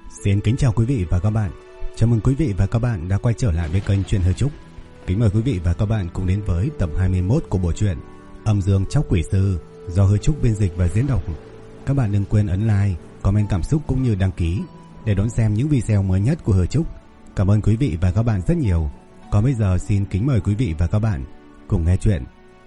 Xin kính chào quý vị và các bạn. Chào mừng quý vị và các bạn đã quay trở lại với kênh Truyện Hư Trúc. Kính mời quý vị và các bạn cùng đến với tập 21 của bộ truyện Âm Dương Chóc Quỷ Sư do Hư Trúc biên dịch và diễn đọc. Các bạn đừng quên ấn like, comment cảm xúc cũng như đăng ký để đón xem những video mới nhất của Hư Trúc. Cảm ơn quý vị và các bạn rất nhiều. Còn bây giờ xin kính mời quý vị và các bạn cùng nghe chuyện.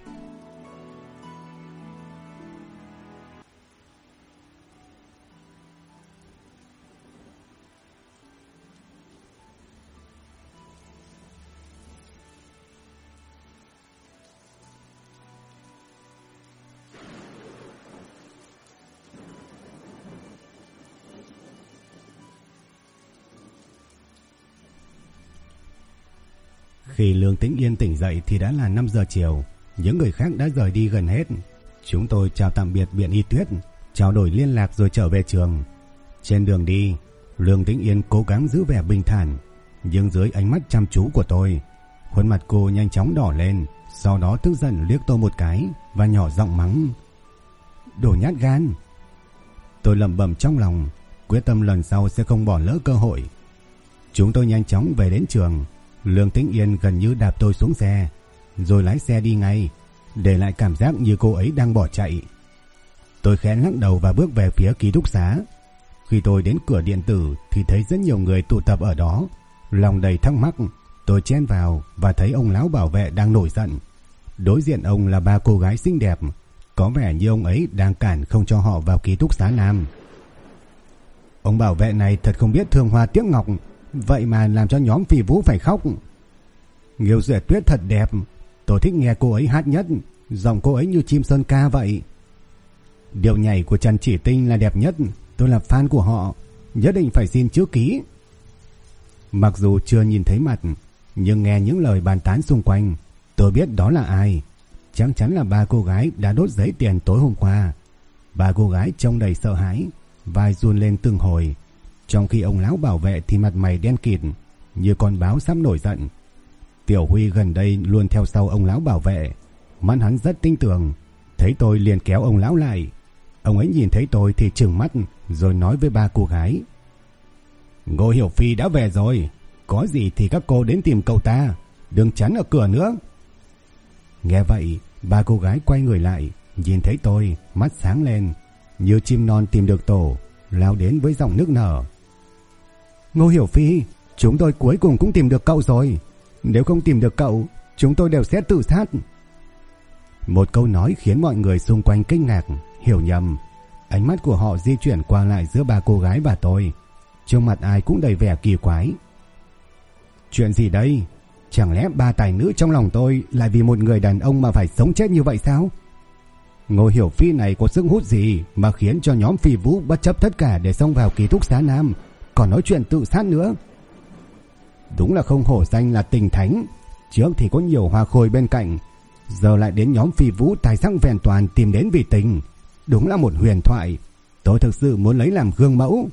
Khi Lương Tĩnh Yên tỉnh dậy thì đã là 5 giờ chiều. Những người khác đã rời đi gần hết. Chúng tôi chào tạm biệt Viện Y Tuyết, trao đổi liên lạc rồi trở về trường. Trên đường đi, Lương Tĩnh Yên cố gắng giữ vẻ bình thản, nhưng dưới ánh mắt chăm chú của tôi, khuôn mặt cô nhanh chóng đỏ lên. Sau đó tức giận liếc tôi một cái và nhỏ giọng mắng: "Đồ nhát gan." Tôi lẩm bẩm trong lòng, quyết tâm lần sau sẽ không bỏ lỡ cơ hội. Chúng tôi nhanh chóng về đến trường. Lương Tĩnh Yên gần như đạp tôi xuống xe, rồi lái xe đi ngay, để lại cảm giác như cô ấy đang bỏ chạy. Tôi khẽ lắc đầu và bước về phía ký túc xá. Khi tôi đến cửa điện tử thì thấy rất nhiều người tụ tập ở đó. Lòng đầy thắc mắc, tôi chen vào và thấy ông lão bảo vệ đang nổi giận. Đối diện ông là 3 cô gái xinh đẹp, có vẻ như ông ấy đang cản không cho họ vào ký túc xá nam. Ông bảo vệ này thật không biết thương hoa tiếc ngọc, vậy mà làm cho nhóm Phi Vũ phải khóc. Nghiêu Duệ Tuyết thật đẹp, tôi thích nghe cô ấy hát nhất, giọng cô ấy như chim sơn ca vậy. Điệu nhảy của Trần Chỉ Tinh là đẹp nhất, tôi là fan của họ, nhất định phải xin chữ ký. Mặc dù chưa nhìn thấy mặt, nhưng nghe những lời bàn tán xung quanh, tôi biết đó là ai. Chắc chắn là 3 cô gái đã đốt giấy tiền tối hôm qua. 3 cô gái trông đầy sợ hãi, vai run lên từng hồi, trong khi ông lão bảo vệ thì mặt mày đen kịt như con báo sắp nổi giận. Tiểu Huy gần đây luôn theo sau ông lão bảo vệ, mắt hắn rất tinh tường, thấy tôi liền kéo ông lão lại. Ông ấy nhìn thấy tôi thì trừng mắt rồi nói với 3 cô gái: "Ngô Hiểu Phi đã về rồi, có gì thì các cô đến tìm cậu ta, đừng chắn ở cửa nữa." Nghe vậy, 3 cô gái quay người lại, nhìn thấy tôi, mắt sáng lên như chim non tìm được tổ, lao đến với giọng nức nở: "Ngô Hiểu Phi, chúng tôi cuối cùng cũng tìm được cậu rồi. Nếu không tìm được cậu, chúng tôi đều sẽ tự sát." Một câu nói khiến mọi người xung quanh kinh ngạc, hiểu nhầm. Ánh mắt của họ di chuyển qua lại giữa 3 cô gái và tôi, trong mặt ai cũng đầy vẻ kỳ quái. Chuyện gì đây? Chẳng lẽ 3 tài nữ trong lòng tôi lại vì một người đàn ông mà phải sống chết như vậy sao? Ngô Hiểu Phi này có sức hút gì mà khiến cho nhóm Phi Vũ bất chấp tất cả để xông vào ký túc xá nam, còn nói chuyện tự sát nữa. Đúng là không hổ danh là tình thánh, trước thì có nhiều hoa khôi bên cạnh, giờ lại đến nhóm Phi Vũ tài sắc vẹn toàn tìm đến vì tình. Đúng là một huyền thoại, tôi thực sự muốn lấy làm gương mẫu.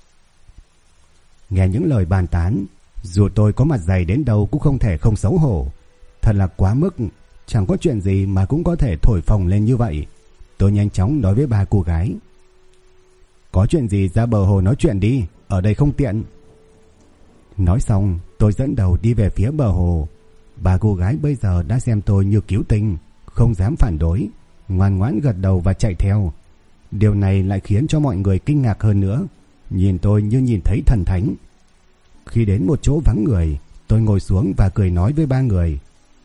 Nghe những lời bàn tán, dù tôi có mặt dày đến đâu cũng không thể không xấu hổ. Thật là quá mức, chẳng có chuyện gì mà cũng có thể thổi phồng lên như vậy. Tôi nhanh chóng nói với 3 cô gái: "Có chuyện gì ra bờ hồ nói chuyện đi, ở đây không tiện." Nói xong, tôi dẫn đầu đi về phía bờ hồ. 3 cô gái bây giờ đã xem tôi như cứu tinh, không dám phản đối, ngoan ngoãn gật đầu và chạy theo. Điều này lại khiến cho mọi người kinh ngạc hơn nữa, nhìn tôi như nhìn thấy thần thánh. Khi đến một chỗ vắng người, tôi ngồi xuống và cười nói với 3 người: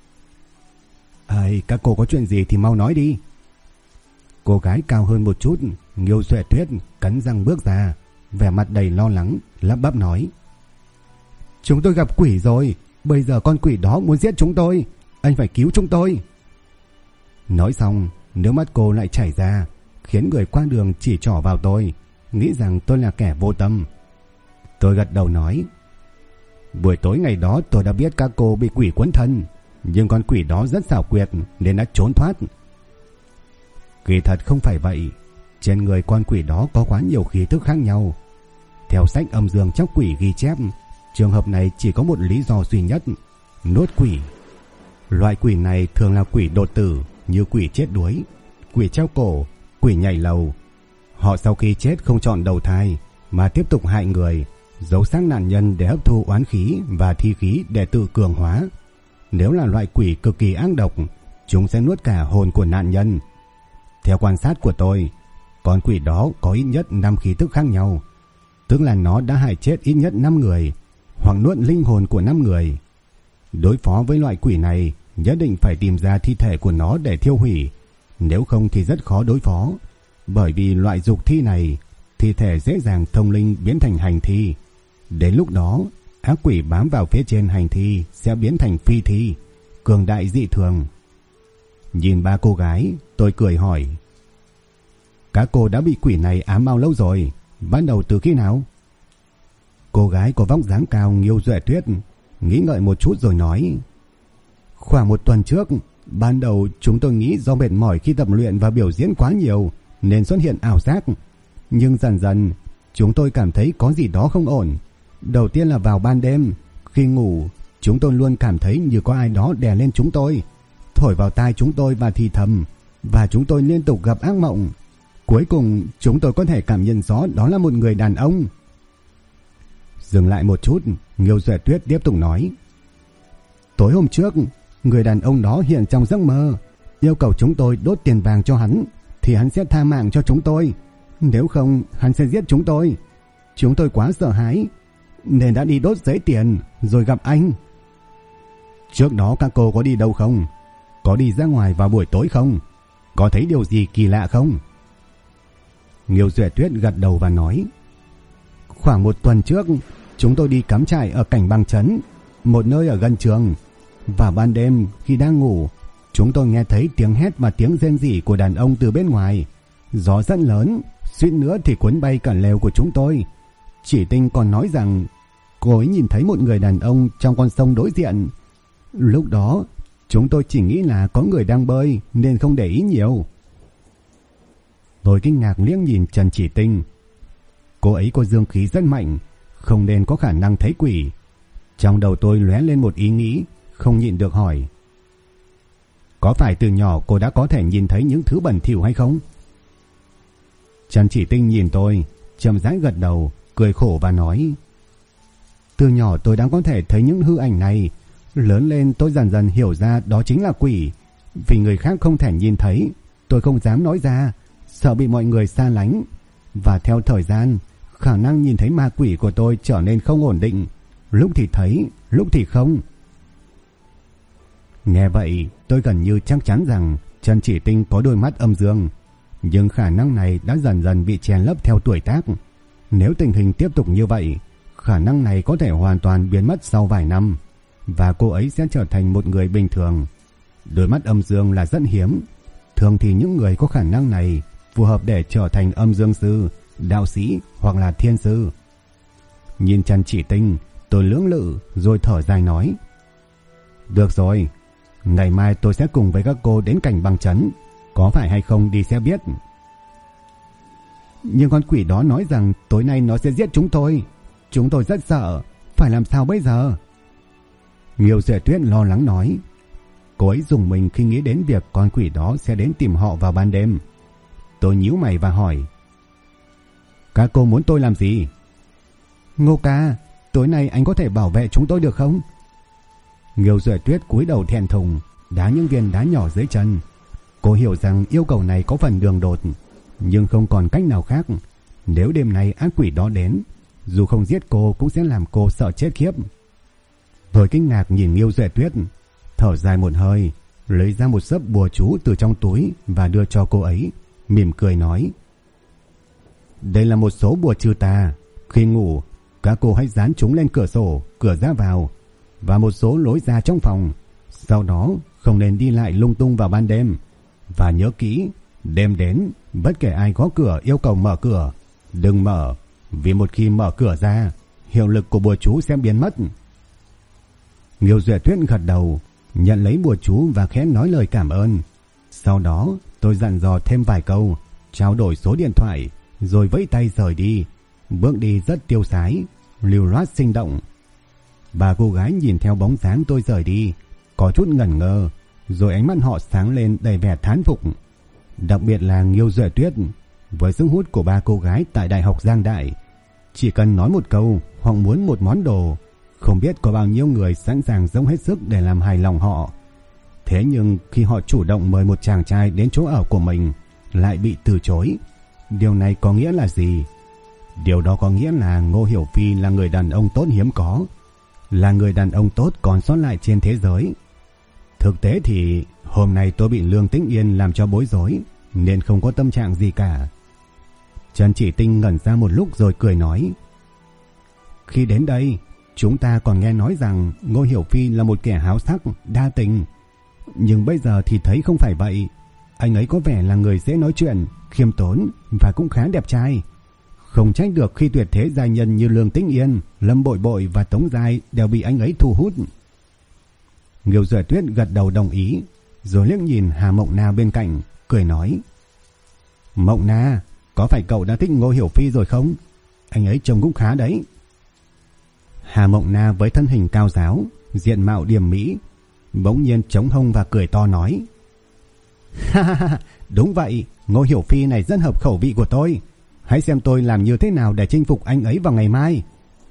"Các cô có chuyện gì thì mau nói đi." Cô gái cao hơn một chút, Nghiêu Duệ Tuyết, cắn răng bước ra, vẻ mặt đầy lo lắng, lắp bắp nói: "Chúng tôi gặp quỷ rồi, bây giờ con quỷ đó muốn giết chúng tôi, anh phải cứu chúng tôi." Nói xong, nước mắt cô lại chảy ra, khiến người qua đường chỉ trỏ vào tôi, nghĩ rằng tôi là kẻ vô tâm. Tôi gật đầu nói: "Buổi tối ngày đó tôi đã biết các cô bị quỷ quấn thân, nhưng con quỷ đó rất xảo quyệt nên đã trốn thoát." Kỳ thật không phải vậy, trên người con quỷ đó có quá nhiều khí tức khác nhau. Theo sách Âm Dương Chóc Quỷ ghi chép, trường hợp này chỉ có một lý do duy nhất: nuốt quỷ. Loại quỷ này thường là quỷ đột tử, như quỷ chết đuối, quỷ treo cổ, quỷ nhảy lầu. Họ sau khi chết không chọn đầu thai mà tiếp tục hại người, giấu xác nạn nhân để hấp thu oán khí và thi khí để tự cường hóa. Nếu là loại quỷ cực kỳ ác độc, chúng sẽ nuốt cả hồn của nạn nhân. Theo quan sát của tôi, con quỷ đó có ít nhất 5 khí tức khác nhau, tức là nó đã hại chết ít nhất 5 người hoặc nuốt linh hồn của 5 người. Đối phó với loại quỷ này, nhất định phải tìm ra thi thể của nó để thiêu hủy, nếu không thì rất khó đối phó. Bởi vì loại dục thi này, thi thể dễ dàng thông linh biến thành hành thi. Đến lúc đó, ác quỷ bám vào phía trên hành thi sẽ biến thành phi thi, cường đại dị thường. Nhìn ba cô gái, tôi cười hỏi: các cô đã bị quỷ này ám bao lâu rồi? Bắt đầu từ khi nào? Cô gái có vóc dáng cao Nghiêu Duệ Tuyết nghĩ ngợi một chút rồi nói: khoảng 1 tuần trước. Ban đầu chúng tôi nghĩ do mệt mỏi khi tập luyện và biểu diễn quá nhiều nên xuất hiện ảo giác. Nhưng dần dần chúng tôi cảm thấy có gì đó không ổn. Đầu tiên là vào ban đêm, khi ngủ, chúng tôi luôn cảm thấy như có ai đó đè lên chúng tôi, thổi vào tai chúng tôi và thì thầm, và chúng tôi liên tục gặp ác mộng. Cuối cùng chúng tôi có thể cảm nhận rõ đó là một người đàn ông. Dừng lại một chút, Nghiêu Duệ Tuyết tiếp tục nói: tối hôm trước, người đàn ông đó hiện trong giấc mơ, yêu cầu chúng tôi đốt tiền vàng cho hắn thì hắn sẽ tha mạng cho chúng tôi, nếu không hắn sẽ giết chúng tôi. Chúng tôi quá sợ hãi nên đã đi đốt giấy tiền rồi gặp anh. Trước đó các cô có đi đâu không? Có đi ra ngoài vào buổi tối không? Có thấy điều gì kỳ lạ không? Nghiêu Duệ Tuyết gật đầu và nói: khoảng 1 tuần trước, chúng tôi đi cắm trại ở Cảnh Băng Trấn, một nơi ở gần trường. Vào ban đêm khi đang ngủ, chúng tôi nghe thấy tiếng hét và tiếng rên rỉ của đàn ông từ bên ngoài. Gió rất lớn, suýt nữa thì cuốn bay cả lều của chúng tôi. Chỉ Tinh còn nói rằng cô ấy nhìn thấy một người đàn ông trong con sông đối diện. Lúc đó chúng tôi chỉ nghĩ là có người đang bơi nên không để ý nhiều. Tôi kinh ngạc liếc nhìn Trần Chỉ Tinh. Cô ấy có dương khí rất mạnh, không nên có khả năng thấy quỷ. Trong đầu tôi lóe lên một ý nghĩ, không nhịn được hỏi: có phải từ nhỏ cô đã có thể nhìn thấy những thứ bẩn thỉu hay không? Trần Chỉ Tinh nhìn tôi, chậm rãi gật đầu, cười khổ và nói: từ nhỏ tôi đã có thể thấy những hư ảnh này. Lớn lên tôi dần dần hiểu ra đó chính là quỷ. Vì người khác không thể nhìn thấy, tôi không dám nói ra, sợ bị mọi người xa lánh. Và theo thời gian, khả năng nhìn thấy ma quỷ của tôi trở nên không ổn định, lúc thì thấy, lúc thì không. Nghe vậy, tôi gần như chắc chắn rằng Trần Chỉ Tinh có đôi mắt âm dương, nhưng khả năng này đã dần dần bị chèn lấp theo tuổi tác. Nếu tình hình tiếp tục như vậy, khả năng này có thể hoàn toàn biến mất sau vài năm, và cô ấy sẽ trở thành một người bình thường. Đôi mắt âm dương là rất hiếm. Thường thì những người có khả năng này phù hợp để trở thành âm dương sư, đạo sĩ hoặc là thiên sư. Nhìn Trần Chỉ Tinh, tôi lưỡng lự rồi thở dài nói: được rồi, ngày mai tôi sẽ cùng với các cô đến Cảnh Băng Trấn, có phải hay không đi sẽ biết. Nhưng con quỷ đó nói rằng tối nay nó sẽ giết chúng tôi rất sợ, phải làm sao bây giờ? Nghiêu Duệ Tuyết lo lắng nói. Cô ấy rùng mình khi nghĩ đến việc con quỷ đó sẽ đến tìm họ vào ban đêm. Tôi nhíu mày và hỏi: các cô muốn tôi làm gì? Ngô ca, tối nay anh có thể bảo vệ chúng tôi được không? Nghiêu Duệ Tuyết cúi đầu thẹn thùng, đá những viên đá nhỏ dưới chân. Cô hiểu rằng yêu cầu này có phần đường đột, nhưng không còn cách nào khác. Nếu đêm nay ác quỷ đó đến, dù không giết cô cũng sẽ làm cô sợ chết khiếp. Tôi kinh ngạc nhìn Nghiêu Duệ Tuyết, thở dài một hơi, lấy ra một xấp bùa chú từ trong túi và đưa cho cô ấy, mỉm cười nói: đây là một số bùa trừ tà. Khi ngủ, các cô hãy dán chúng lên cửa sổ, cửa ra vào và một số lối ra trong phòng. Sau đó không nên đi lại lung tung vào ban đêm. Và nhớ kỹ, đêm đến, bất kể ai gõ cửa yêu cầu mở cửa, đừng mở, vì một khi mở cửa ra, hiệu lực của bùa chú sẽ biến mất. Nghiêu Duệ Tuyết gật đầu, nhận lấy bùa chú và khẽ nói lời cảm ơn. Sau đó tôi dặn dò thêm vài câu, trao đổi số điện thoại, rồi vẫy tay rời đi. Bước đi rất tiêu sái, lưu loát sinh động. Ba cô gái nhìn theo bóng dáng tôi rời đi, có chút ngẩn ngơ, rồi ánh mắt họ sáng lên đầy vẻ thán phục. Đặc biệt là Nghiêu Duệ Tuyết, với sức hút của ba cô gái tại Đại học Giang Đại, Chỉ cần nói một câu hoặc muốn một món đồ, không biết có bao nhiêu người sẵn sàng dốc hết sức để làm hài lòng họ. Thế nhưng khi họ chủ động mời một chàng trai đến chỗ ở của mình lại bị từ chối. Điều này có nghĩa là gì? Điều đó có nghĩa là Ngô Hiểu Phi là người đàn ông tốt hiếm có, là người đàn ông tốt còn sót lại trên thế giới. Thực tế thì hôm nay tôi bị Lương Tĩnh Yên làm cho bối rối nên không có tâm trạng gì cả. Trần Chỉ Tinh ngẩn ra một lúc rồi cười nói: Khi đến đây, chúng ta còn nghe nói rằng Ngô Hiểu Phi là một kẻ háo sắc, đa tình. Nhưng bây giờ thì thấy không phải vậy. Anh ấy có vẻ là người dễ nói chuyện, khiêm tốn và cũng khá đẹp trai. Không trách được khi tuyệt thế giai nhân như Lương Tĩnh Yên, Lâm Bội Bội và Tống Giai đều bị anh ấy thu hút. Nghiêu Duệ Tuyết gật đầu đồng ý, rồi liếc nhìn Hà Mộng Na bên cạnh, cười nói: Mộng Na, có phải cậu đã thích Ngô Hiểu Phi rồi không? Anh ấy trông cũng khá đấy. Hà Mộng Na với thân hình cao ráo, diện mạo điềm mỹ, bỗng nhiên chống hông và cười to nói: Ha ha ha, đúng vậy, Ngô Hiểu Phi này rất hợp khẩu vị của tôi. Hãy xem tôi làm như thế nào để chinh phục anh ấy vào ngày mai.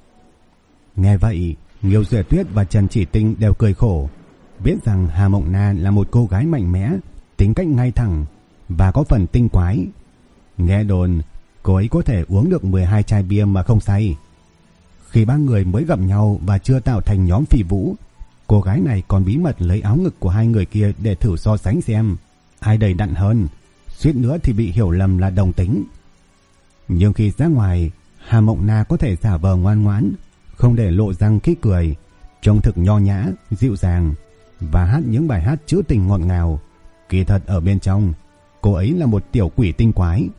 Nghe vậy, Nghiêu Duệ Tuyết và Trần Chỉ Tinh đều cười khổ, biết rằng Hà Mộng Na là một cô gái mạnh mẽ, tính cách ngay thẳng và có phần tinh quái. Nghe đồn cô ấy có thể uống được 12 chai bia mà không say. Khi ba người mới gặp nhau và chưa tạo thành nhóm phi vũ, cô gái này còn bí mật lấy áo ngực của hai người kia để thử so sánh xem ai đầy đặn hơn, suýt nữa thì bị hiểu lầm là đồng tính. Nhưng khi ra ngoài, Hà Mộng Na có thể giả vờ ngoan ngoãn, không để lộ răng khi cười, trông thực nho nhã, dịu dàng và hát những bài hát trữ tình ngọt ngào. Kỳ thật ở bên trong, cô ấy là một tiểu quỷ tinh quái.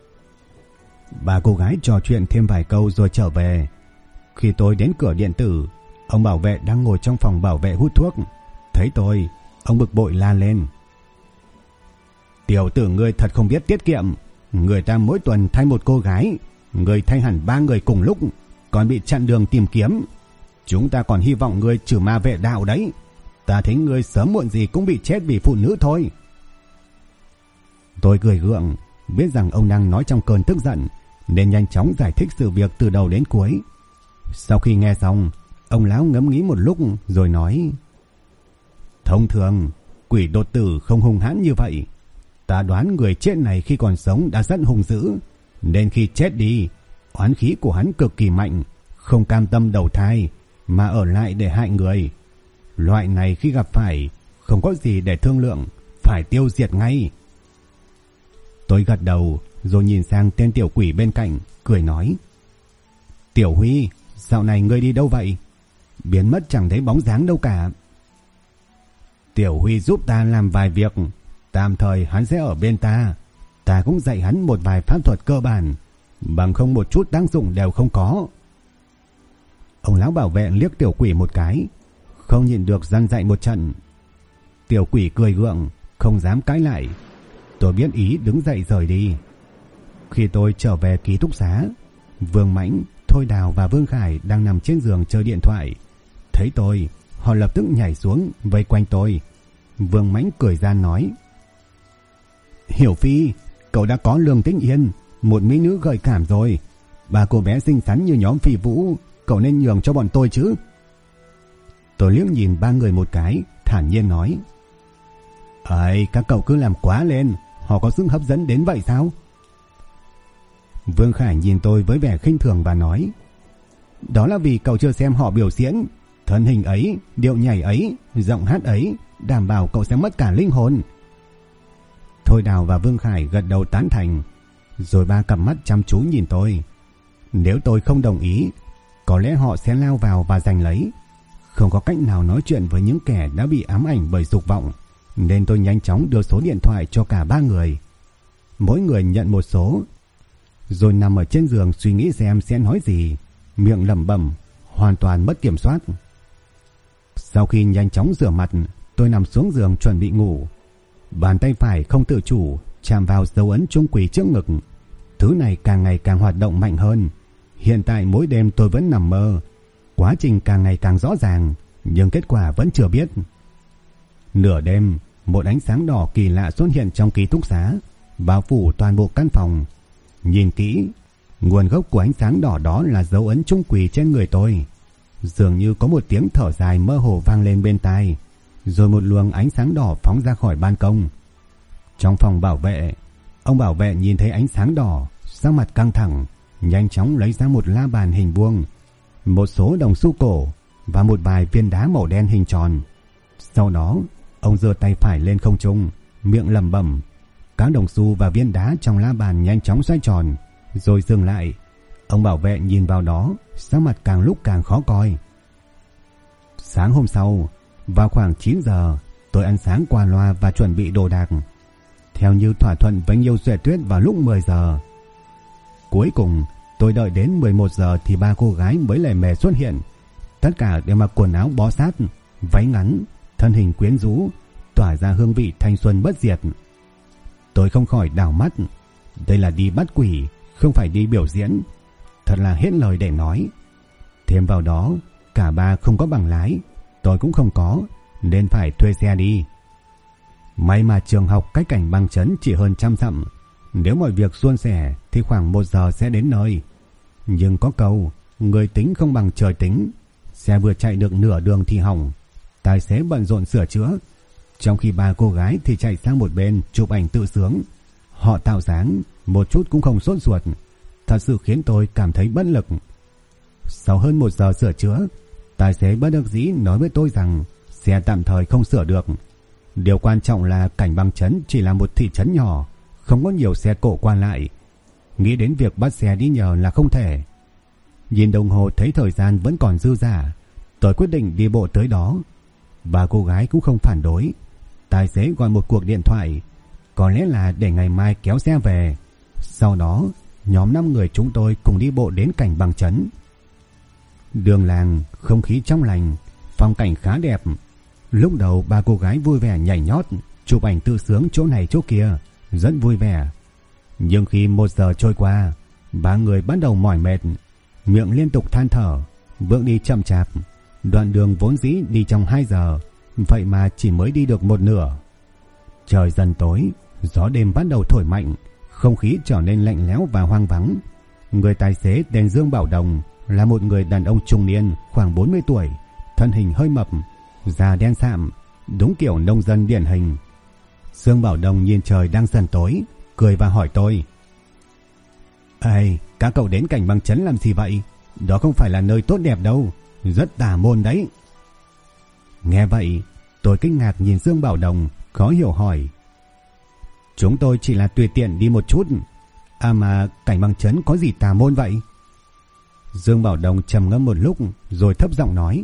Ba cô gái trò chuyện thêm vài câu rồi trở về. Khi tôi đến cửa điện tử, ông bảo vệ đang ngồi trong phòng bảo vệ hút thuốc. Thấy tôi, ông bực bội la lên: Tiểu tử ngươi thật không biết tiết kiệm. Người ta mỗi tuần thay một cô gái, người thay hẳn 3 người cùng lúc, còn bị chặn đường tìm kiếm. Chúng ta còn hy vọng ngươi trừ ma vệ đạo đấy. Ta thấy ngươi sớm muộn gì cũng bị chết vì phụ nữ thôi. Tôi cười gượng, biết rằng ông đang nói trong cơn tức giận, nên nhanh chóng giải thích sự việc từ đầu đến cuối. Sau khi nghe xong, ông lão ngẫm nghĩ một lúc rồi nói: Thông thường, quỷ đột tử không hung hãn như vậy. Ta đoán người chết này khi còn sống đã rất hung dữ, nên khi chết đi, oán khí của hắn cực kỳ mạnh, không cam tâm đầu thai mà ở lại để hại người. Loại này khi gặp phải, không có gì để thương lượng, phải tiêu diệt ngay. Tôi gật đầu rồi nhìn sang tên tiểu quỷ bên cạnh, cười nói: Tiểu Huy, dạo này ngươi đi đâu vậy? Biến mất chẳng thấy bóng dáng đâu cả. Tiểu Huy giúp ta làm vài việc, tạm thời hắn sẽ ở bên ta. Ta cũng dạy hắn một vài pháp thuật cơ bản, bằng không một chút tác dụng đều không có. Ông lão bảo vệ liếc tiểu quỷ một cái, không nhịn được răn dạy một trận. Tiểu quỷ cười gượng, không dám cãi lại. Tôi biết ý đứng dậy rời đi. Khi tôi trở về ký túc xá, Vương Mãnh, Thôi Đào và Vương Khải đang nằm trên giường chơi điện thoại. Thấy tôi, họ lập tức nhảy xuống vây quanh tôi. Vương Mãnh cười gian nói: Hiểu Phi, cậu đã có Lương Tĩnh Yên, một mỹ nữ gợi cảm rồi. 3 cô bé xinh xắn như nhóm phi vũ, cậu nên nhường cho bọn tôi chứ. Tôi liếc nhìn 3 người một cái, thản nhiên nói: Ấy, các cậu cứ làm quá lên, họ có sức hấp dẫn đến vậy sao? Vương Khải nhìn tôi với vẻ khinh thường và nói: Đó là vì cậu chưa xem họ biểu diễn. Thân hình ấy, điệu nhảy ấy, giọng hát ấy, đảm bảo cậu sẽ mất cả linh hồn. Thôi Đào và Vương Khải gật đầu tán thành, rồi 3 cặp mắt chăm chú nhìn tôi. Nếu tôi không đồng ý, có lẽ họ sẽ lao vào và giành lấy. Không có cách nào nói chuyện với những kẻ đã bị ám ảnh bởi dục vọng, nên tôi nhanh chóng đưa số điện thoại cho cả 3 người. Mỗi người nhận một số, rồi nằm ở trên giường suy nghĩ xem sẽ nói gì, miệng lẩm bẩm, hoàn toàn mất kiểm soát. Sau khi nhanh chóng rửa mặt, tôi nằm xuống giường chuẩn bị ngủ. Bàn tay phải không tự chủ chạm vào dấu ấn trung quỷ trước ngực. Thứ này càng ngày càng hoạt động mạnh hơn. Hiện tại mỗi đêm tôi vẫn nằm mơ. Quá trình càng ngày càng rõ ràng, nhưng kết quả vẫn chưa biết. Nửa đêm, một ánh sáng đỏ kỳ lạ xuất hiện trong ký túc xá, bao phủ toàn bộ căn phòng. Nhìn kỹ, Nguồn gốc của ánh sáng đỏ đó là dấu ấn trung quỷ trên người tôi. Dường như có một tiếng thở dài mơ hồ vang lên bên tai, rồi một luồng ánh sáng đỏ phóng ra khỏi ban công. Trong phòng bảo vệ, ông bảo vệ nhìn thấy ánh sáng đỏ, sắc mặt căng thẳng, nhanh chóng lấy ra một la bàn hình vuông, một số đồng xu cổ và một vài viên đá màu đen hình tròn. Sau đó, ông giơ tay phải lên không trung, miệng lẩm bẩm. Các đồng xu và viên đá trong la bàn nhanh chóng xoay tròn, rồi dừng lại. Ông bảo vệ nhìn vào đó, sắc mặt càng lúc càng khó coi. Sáng hôm sau, vào khoảng 9 giờ, tôi ăn sáng qua loa và chuẩn bị đồ đạc, theo như thỏa thuận với Nhiêu Duệ Tuyết vào lúc 10 giờ. Cuối cùng, tôi đợi đến 11 giờ thì ba cô gái mới lề mề xuất hiện. Tất cả đều mặc quần áo bó sát, váy ngắn, thân hình quyến rũ, tỏa ra hương vị thanh xuân bất diệt. Tôi không khỏi đảo mắt. Đây là đi bắt quỷ, không phải đi biểu diễn. Thật là hết lời để nói. Thêm vào đó, cả ba không có bằng lái, tôi cũng không có, nên phải thuê xe đi. May mà trường học cách Cảnh Băng Trấn chỉ hơn 100 dặm. Nếu mọi việc suôn sẻ thì khoảng 1 giờ sẽ đến nơi. Nhưng có câu, người tính không bằng trời tính. Xe vừa chạy được nửa đường thì hỏng. Tài xế bận rộn sửa chữa, trong khi ba cô gái thì chạy sang một bên chụp ảnh tự sướng. Họ tạo dáng, một chút cũng không sốt ruột, thật sự khiến tôi cảm thấy bất lực. Sau hơn 1 giờ sửa chữa, tài xế bất đắc dĩ nói với tôi rằng xe tạm thời không sửa được. Điều quan trọng là Cảnh Băng Trấn chỉ là một thị trấn nhỏ, không có nhiều xe cộ qua lại. Nghĩ đến việc bắt xe đi nhờ là không thể. Nhìn đồng hồ thấy thời gian vẫn còn dư dả, tôi quyết định đi bộ tới đó. Ba cô gái cũng không phản đối. Tài xế gọi một cuộc điện thoại, có lẽ là để ngày mai kéo xe về. Sau đó, nhóm 5 người chúng tôi cùng đi bộ đến Cảnh Băng Trấn. Đường làng, không khí trong lành, phong cảnh khá đẹp. Lúc đầu ba cô gái vui vẻ nhảy nhót, chụp ảnh tự sướng chỗ này chỗ kia, rất vui vẻ. Nhưng khi 1 giờ trôi qua, ba người bắt đầu mỏi mệt, miệng liên tục than thở, bước đi chậm chạp. Đoạn đường vốn dĩ đi trong 2 giờ, vậy mà chỉ mới đi được một nửa. Trời dần tối, gió đêm bắt đầu thổi mạnh, không khí trở nên lạnh lẽo và hoang vắng. Người tài xế tên Dương Bảo Đồng là một người đàn ông trung niên khoảng 40 tuổi, thân hình hơi mập, da đen sạm, đúng kiểu nông dân điển hình. Dương Bảo Đồng nhìn trời đang dần tối, cười và hỏi tôi: "Ê, các cậu đến Cảnh Băng Trấn làm gì vậy? Đó không phải là nơi tốt đẹp đâu, rất tà môn đấy." Nghe vậy, tôi kinh ngạc nhìn Dương Bảo Đồng, khó hiểu hỏi: "Chúng tôi chỉ là tùy tiện đi một chút. À mà Cảnh Băng Trấn có gì tà môn vậy?" Dương Bảo Đồng trầm ngâm một lúc rồi thấp giọng nói: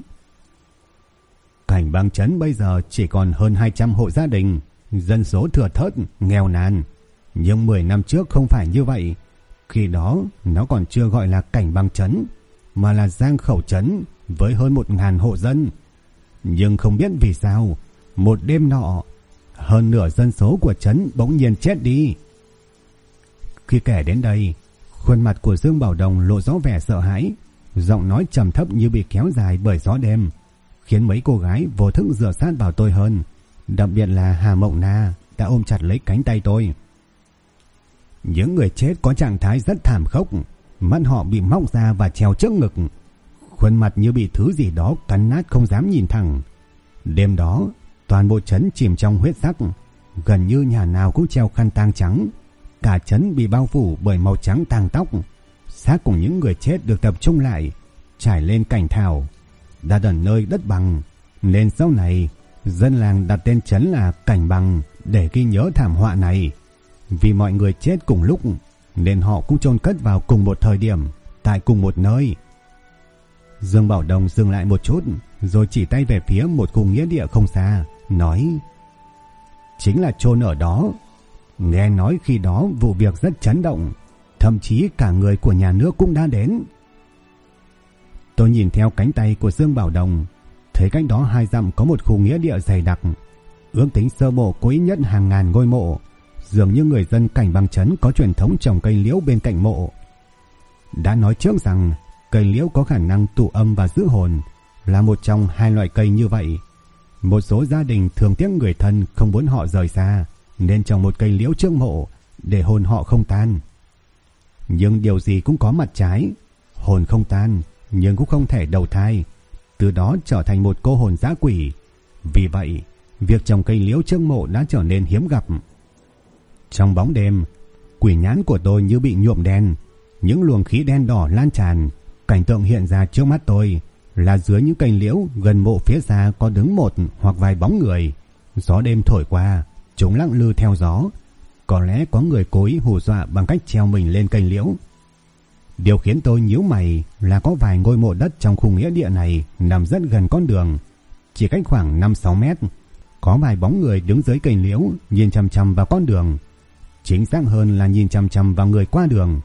"Cảnh Băng Trấn bây giờ chỉ còn hơn 200 hộ gia đình, dân số thưa thớt, nghèo nàn. Nhưng 10 năm trước không phải như vậy. Khi đó nó còn chưa gọi là Cảnh Băng Trấn, mà là Giang Khẩu Trấn với hơn 1.000 hộ dân. Nhưng không biết vì sao, một đêm nọ, hơn nửa dân số của trấn bỗng nhiên chết đi." Khi kể đến đây, khuôn mặt của Dương Bảo Đồng lộ rõ vẻ sợ hãi, giọng nói trầm thấp như bị kéo dài bởi gió đêm, khiến mấy cô gái vô thức dựa sát vào tôi hơn, đặc biệt là Hà Mộng Na đã ôm chặt lấy cánh tay tôi. Những người chết có trạng thái rất thảm khốc, mắt họ bị móc ra và treo trước ngực, khuôn mặt như bị thứ gì đó cắn nát không dám nhìn thẳng. Đêm đó, toàn bộ trấn chìm trong huyết sắc, gần như nhà nào cũng treo khăn tang trắng, cả trấn bị bao phủ bởi màu trắng tang tóc. Xác của những người chết được tập trung lại, trải lên cảnh thảo, đặt ở nơi đất bằng, nên sau này dân làng đặt tên trấn là Cảnh Bằng để ghi nhớ thảm họa này. Vì mọi người chết cùng lúc nên họ cũng chôn cất vào cùng một thời điểm, tại cùng một nơi. Dương Bảo Đồng dừng lại một chút, rồi chỉ tay về phía một khu nghĩa địa không xa, nói: "Chính là chôn ở đó. Nghe nói khi đó vụ việc rất chấn động, thậm chí cả người của nhà nước cũng đã đến." Tôi nhìn theo cánh tay của Dương Bảo Đồng, thấy cách đó 2 dặm có một khu nghĩa địa dày đặc, ước tính sơ bộ có ít nhất hàng ngàn ngôi mộ. Dường như người dân Cảnh Băng Trấn có truyền thống trồng cây liễu bên cạnh mộ. Đã nói trước rằng cây liễu có khả năng tụ âm và giữ hồn, là một trong 2 loại cây như vậy. Một số gia đình thường tiếc người thân không muốn họ rời xa, nên trồng một cây liễu trước mộ để hồn họ không tan. Nhưng điều gì cũng có mặt trái. Hồn không tan, nhưng cũng không thể đầu thai, từ đó trở thành một cô hồn dã quỷ. Vì vậy, việc trồng cây liễu trước mộ đã trở nên hiếm gặp. Trong bóng đêm, quỷ nhãn của tôi như bị nhuộm đen, những luồng khí đen đỏ lan tràn. Cảnh tượng hiện ra trước mắt tôi là dưới những cành liễu gần mộ phía xa có đứng một hoặc vài bóng người. Gió đêm thổi qua, chúng lặng lư theo gió. Có lẽ có người cố ý hù dọa bằng cách treo mình lên cành liễu. Điều khiến tôi nhíu mày là có vài ngôi mộ đất trong khu nghĩa địa này nằm rất gần con đường, chỉ cách khoảng 5-6 mét. Có vài bóng người đứng dưới cành liễu nhìn chằm chằm vào con đường, chính xác hơn là nhìn chằm chằm vào người qua đường.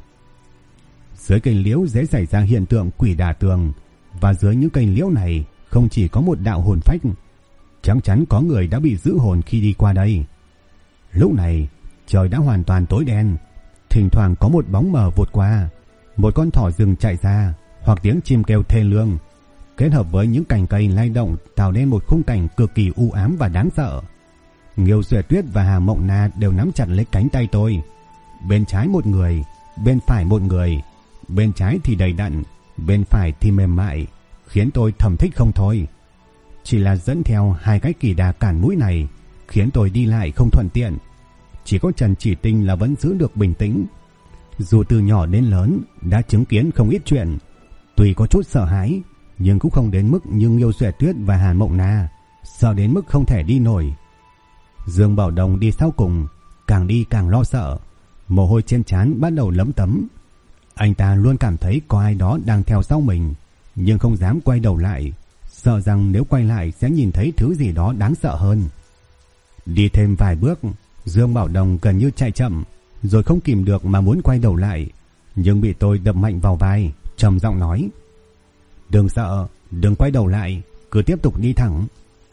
Dưới cành liễu dễ xảy ra hiện tượng quỷ đả tường, và dưới những cành liễu này không chỉ có một đạo hồn phách, chắc chắn có người đã bị giữ hồn khi đi qua đây. Lúc này trời đã hoàn toàn tối đen, thỉnh thoảng có một bóng mờ vụt qua, một con thỏ rừng chạy ra, hoặc tiếng chim kêu thê lương, kết hợp với những cành cây lay động tạo nên một khung cảnh cực kỳ u ám và đáng sợ. Nghiêu Duệ Tuyết và Hà Mộng Na đều nắm chặt lấy cánh tay tôi. Bên trái một người, bên phải một người. Bên trái thì đầy đặn, bên phải thì mềm mại, khiến tôi thầm thích không thôi. Chỉ là dẫn theo hai cái kỳ đà cản mũi này khiến tôi đi lại không thuận tiện. Chỉ có Trần Chỉ Tinh là vẫn giữ được bình tĩnh. Dù từ nhỏ đến lớn đã chứng kiến không ít chuyện, tuy có chút sợ hãi nhưng cũng không đến mức như Nghiêu Duệ Tuyết và Hà Mộng Na, sợ đến mức không thể đi nổi. Dương Bảo Đồng đi sau cùng, càng đi càng lo sợ, mồ hôi trên trán bắt đầu lấm tấm. Anh ta luôn cảm thấy có ai đó đang theo sau mình, nhưng không dám quay đầu lại, sợ rằng nếu quay lại sẽ nhìn thấy thứ gì đó đáng sợ hơn. Đi thêm vài bước, Dương Bảo Đồng gần như chạy chậm, rồi không kìm được mà muốn quay đầu lại, nhưng bị tôi đập mạnh vào vai, trầm giọng nói: "Đừng sợ, đừng quay đầu lại, cứ tiếp tục đi thẳng."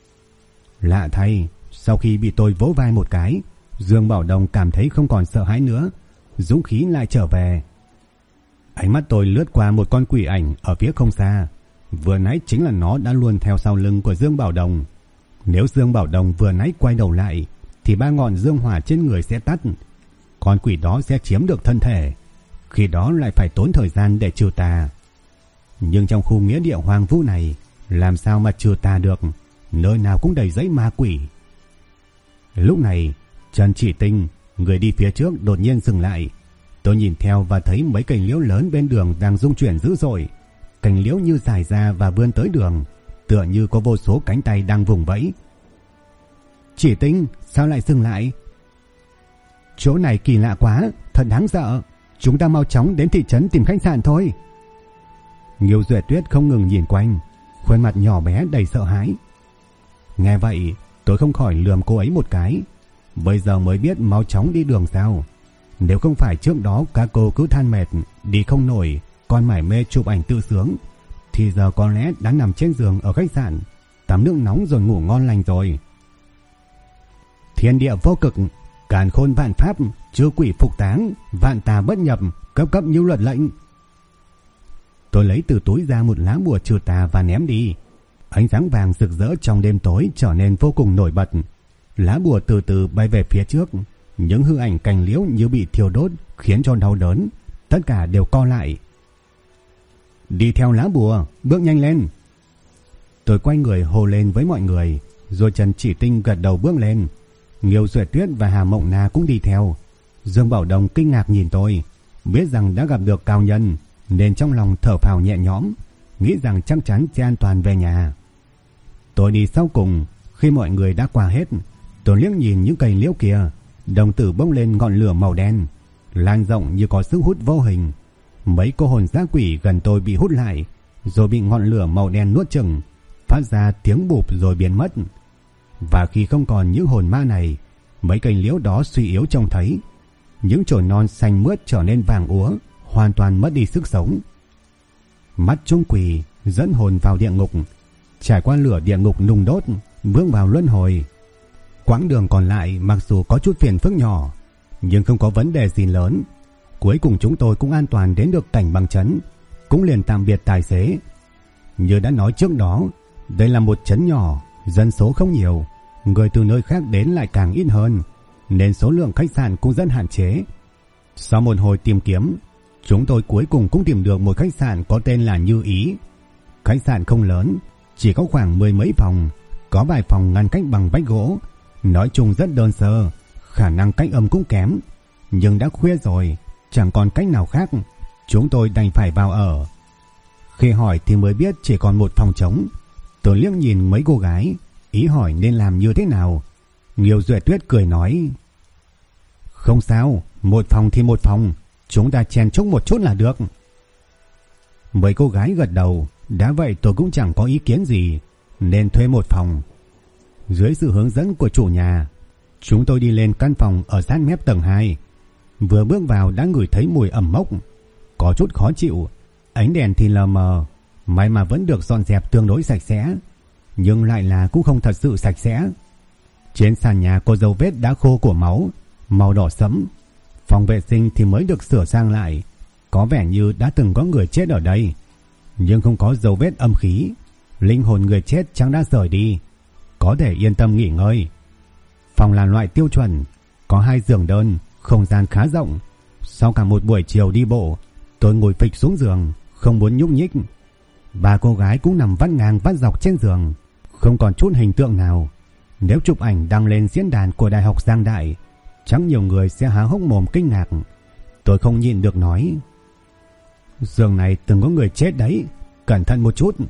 Lạ thay, sau khi bị tôi vỗ vai một cái, Dương Bảo Đồng cảm thấy không còn sợ hãi nữa, dũng khí lại trở về. Ánh mắt tôi lướt qua một con quỷ ảnh ở phía không xa, vừa nãy chính là nó đã luôn theo sau lưng của Dương Bảo Đồng. Nếu Dương Bảo Đồng vừa nãy quay đầu lại thì 3 ngọn dương hỏa trên người sẽ tắt, con quỷ đó sẽ chiếm được thân thể, khi đó lại phải tốn thời gian để trừ tà. Nhưng trong khu nghĩa địa hoang vu này làm sao mà trừ tà được, nơi nào cũng đầy giấy ma quỷ. Lúc này Trần Chỉ Tinh, người đi phía trước, đột nhiên dừng lại. Tôi nhìn theo và thấy mấy cành liễu lớn bên đường đang rung chuyển dữ dội. Cành liễu như dài ra và vươn tới đường, tựa như có vô số cánh tay đang vùng vẫy. "Chỉ Tinh, sao lại dừng lại?" "Chỗ này kỳ lạ quá, thật đáng sợ. Chúng ta mau chóng đến thị trấn tìm khách sạn thôi." Nghiêu Duệ Tuyết không ngừng nhìn quanh, khuôn mặt nhỏ bé đầy sợ hãi. Nghe vậy, tôi không khỏi lườm cô ấy một cái. Bây giờ mới biết mau chóng đi đường sao. Nếu không phải trước đó các cô cứ than mệt, đi không nổi, còn mải mê chụp ảnh tự sướng, thì giờ có lẽ đã nằm trên giường ở khách sạn, tắm nước nóng rồi ngủ ngon lành rồi. Thiên địa vô cực, càn khôn vạn pháp, chư quỷ phục táng, vạn tà bất nhập, cấp cấp như luật lệnh. Tôi lấy từ túi ra một lá bùa trừ tà và ném đi. Ánh sáng vàng rực rỡ trong đêm tối trở nên vô cùng nổi bật. Lá bùa từ từ bay về phía trước, những hư ảnh cành liễu như bị thiêu đốt khiến cho đau đớn, tất cả đều co lại. "Đi theo lá bùa, bước nhanh lên." Tôi quay người hô lên với mọi người, rồi Trần Chỉ Tinh gật đầu bước lên. Nghiêu Duệ Tuyết và Hà Mộng Na cũng đi theo. Dương Bảo Đồng kinh ngạc nhìn tôi, biết rằng đã gặp được cao nhân, nên trong lòng thở phào nhẹ nhõm, nghĩ rằng chắc chắn sẽ an toàn về nhà. Tôi đi sau cùng. Khi mọi người đã qua hết, tôi liếc nhìn những cây liễu kia, đồng tử bốc lên ngọn lửa màu đen, lan rộng như có sức hút vô hình. Mấy cô hồn dã quỷ gần tôi bị hút lại, rồi bị ngọn lửa màu đen nuốt chửng, phát ra tiếng bụp rồi biến mất. Và khi không còn những hồn ma này, mấy cây liễu đó suy yếu trông thấy, những chồi non xanh mướt trở nên vàng úa, hoàn toàn mất đi sức sống. Mắt trung quỷ dẫn hồn vào địa ngục, trải qua lửa địa ngục nung đốt, bước vào luân hồi. Quãng đường còn lại mặc dù có chút phiền phức nhỏ, nhưng không có vấn đề gì lớn. Cuối cùng chúng tôi cũng an toàn đến được cảnh băng trấn, cũng liền tạm biệt tài xế. Như đã nói trước đó, đây là một trấn nhỏ, dân số không nhiều, người từ nơi khác đến lại càng ít hơn, nên số lượng khách sạn cũng rất hạn chế. Sau một hồi tìm kiếm, Chúng tôi cuối cùng cũng tìm được một khách sạn có tên là Như Ý. Khách sạn không lớn, chỉ có khoảng 10 mấy phòng, có vài phòng ngăn cách bằng vách gỗ, nói chung rất đơn sơ, khả năng cách âm cũng kém. Nhưng đã khuya rồi, chẳng còn cách nào khác, chúng tôi đành phải vào ở. Khi hỏi thì mới biết chỉ còn một phòng trống. Tôi liếc nhìn mấy cô gái, ý hỏi nên làm như thế nào. Nghiêu Duệ Tuyết cười nói: "Không sao, một phòng thì một phòng, chúng ta chen chúc một chút là được." Mấy cô gái gật đầu, đã vậy tôi cũng chẳng có ý kiến gì, nên thuê một phòng. Dưới sự hướng dẫn của chủ nhà, chúng tôi đi lên căn phòng ở sát mép tầng 2. Vừa bước vào đã ngửi thấy mùi ẩm mốc, có chút khó chịu. Ánh đèn thì lờ mờ, may mà vẫn được dọn dẹp tương đối sạch sẽ, nhưng lại là cũng không thật sự sạch sẽ. Trên sàn nhà có dấu vết đã khô của máu, màu đỏ sẫm. Phòng vệ sinh thì mới được sửa sang lại, có vẻ như đã từng có người chết ở đây, nhưng không có dấu vết âm khí. Linh hồn người chết chẳng đã rời đi, có thể yên tâm nghỉ ngơi. Phòng là loại tiêu chuẩn, có 2 giường đơn, không gian khá rộng. Sau cả một buổi chiều đi bộ, tôi ngồi phịch xuống giường, không muốn nhúc nhích. 3 cô gái cũng nằm vắt ngang vắt dọc trên giường, không còn chút hình tượng nào. Nếu chụp ảnh đăng lên diễn đàn của Đại học Giang Đại, chắc nhiều người sẽ há hốc mồm kinh ngạc. Tôi không nhịn được nói: "Giường này từng có người chết đấy, cẩn thận một chút."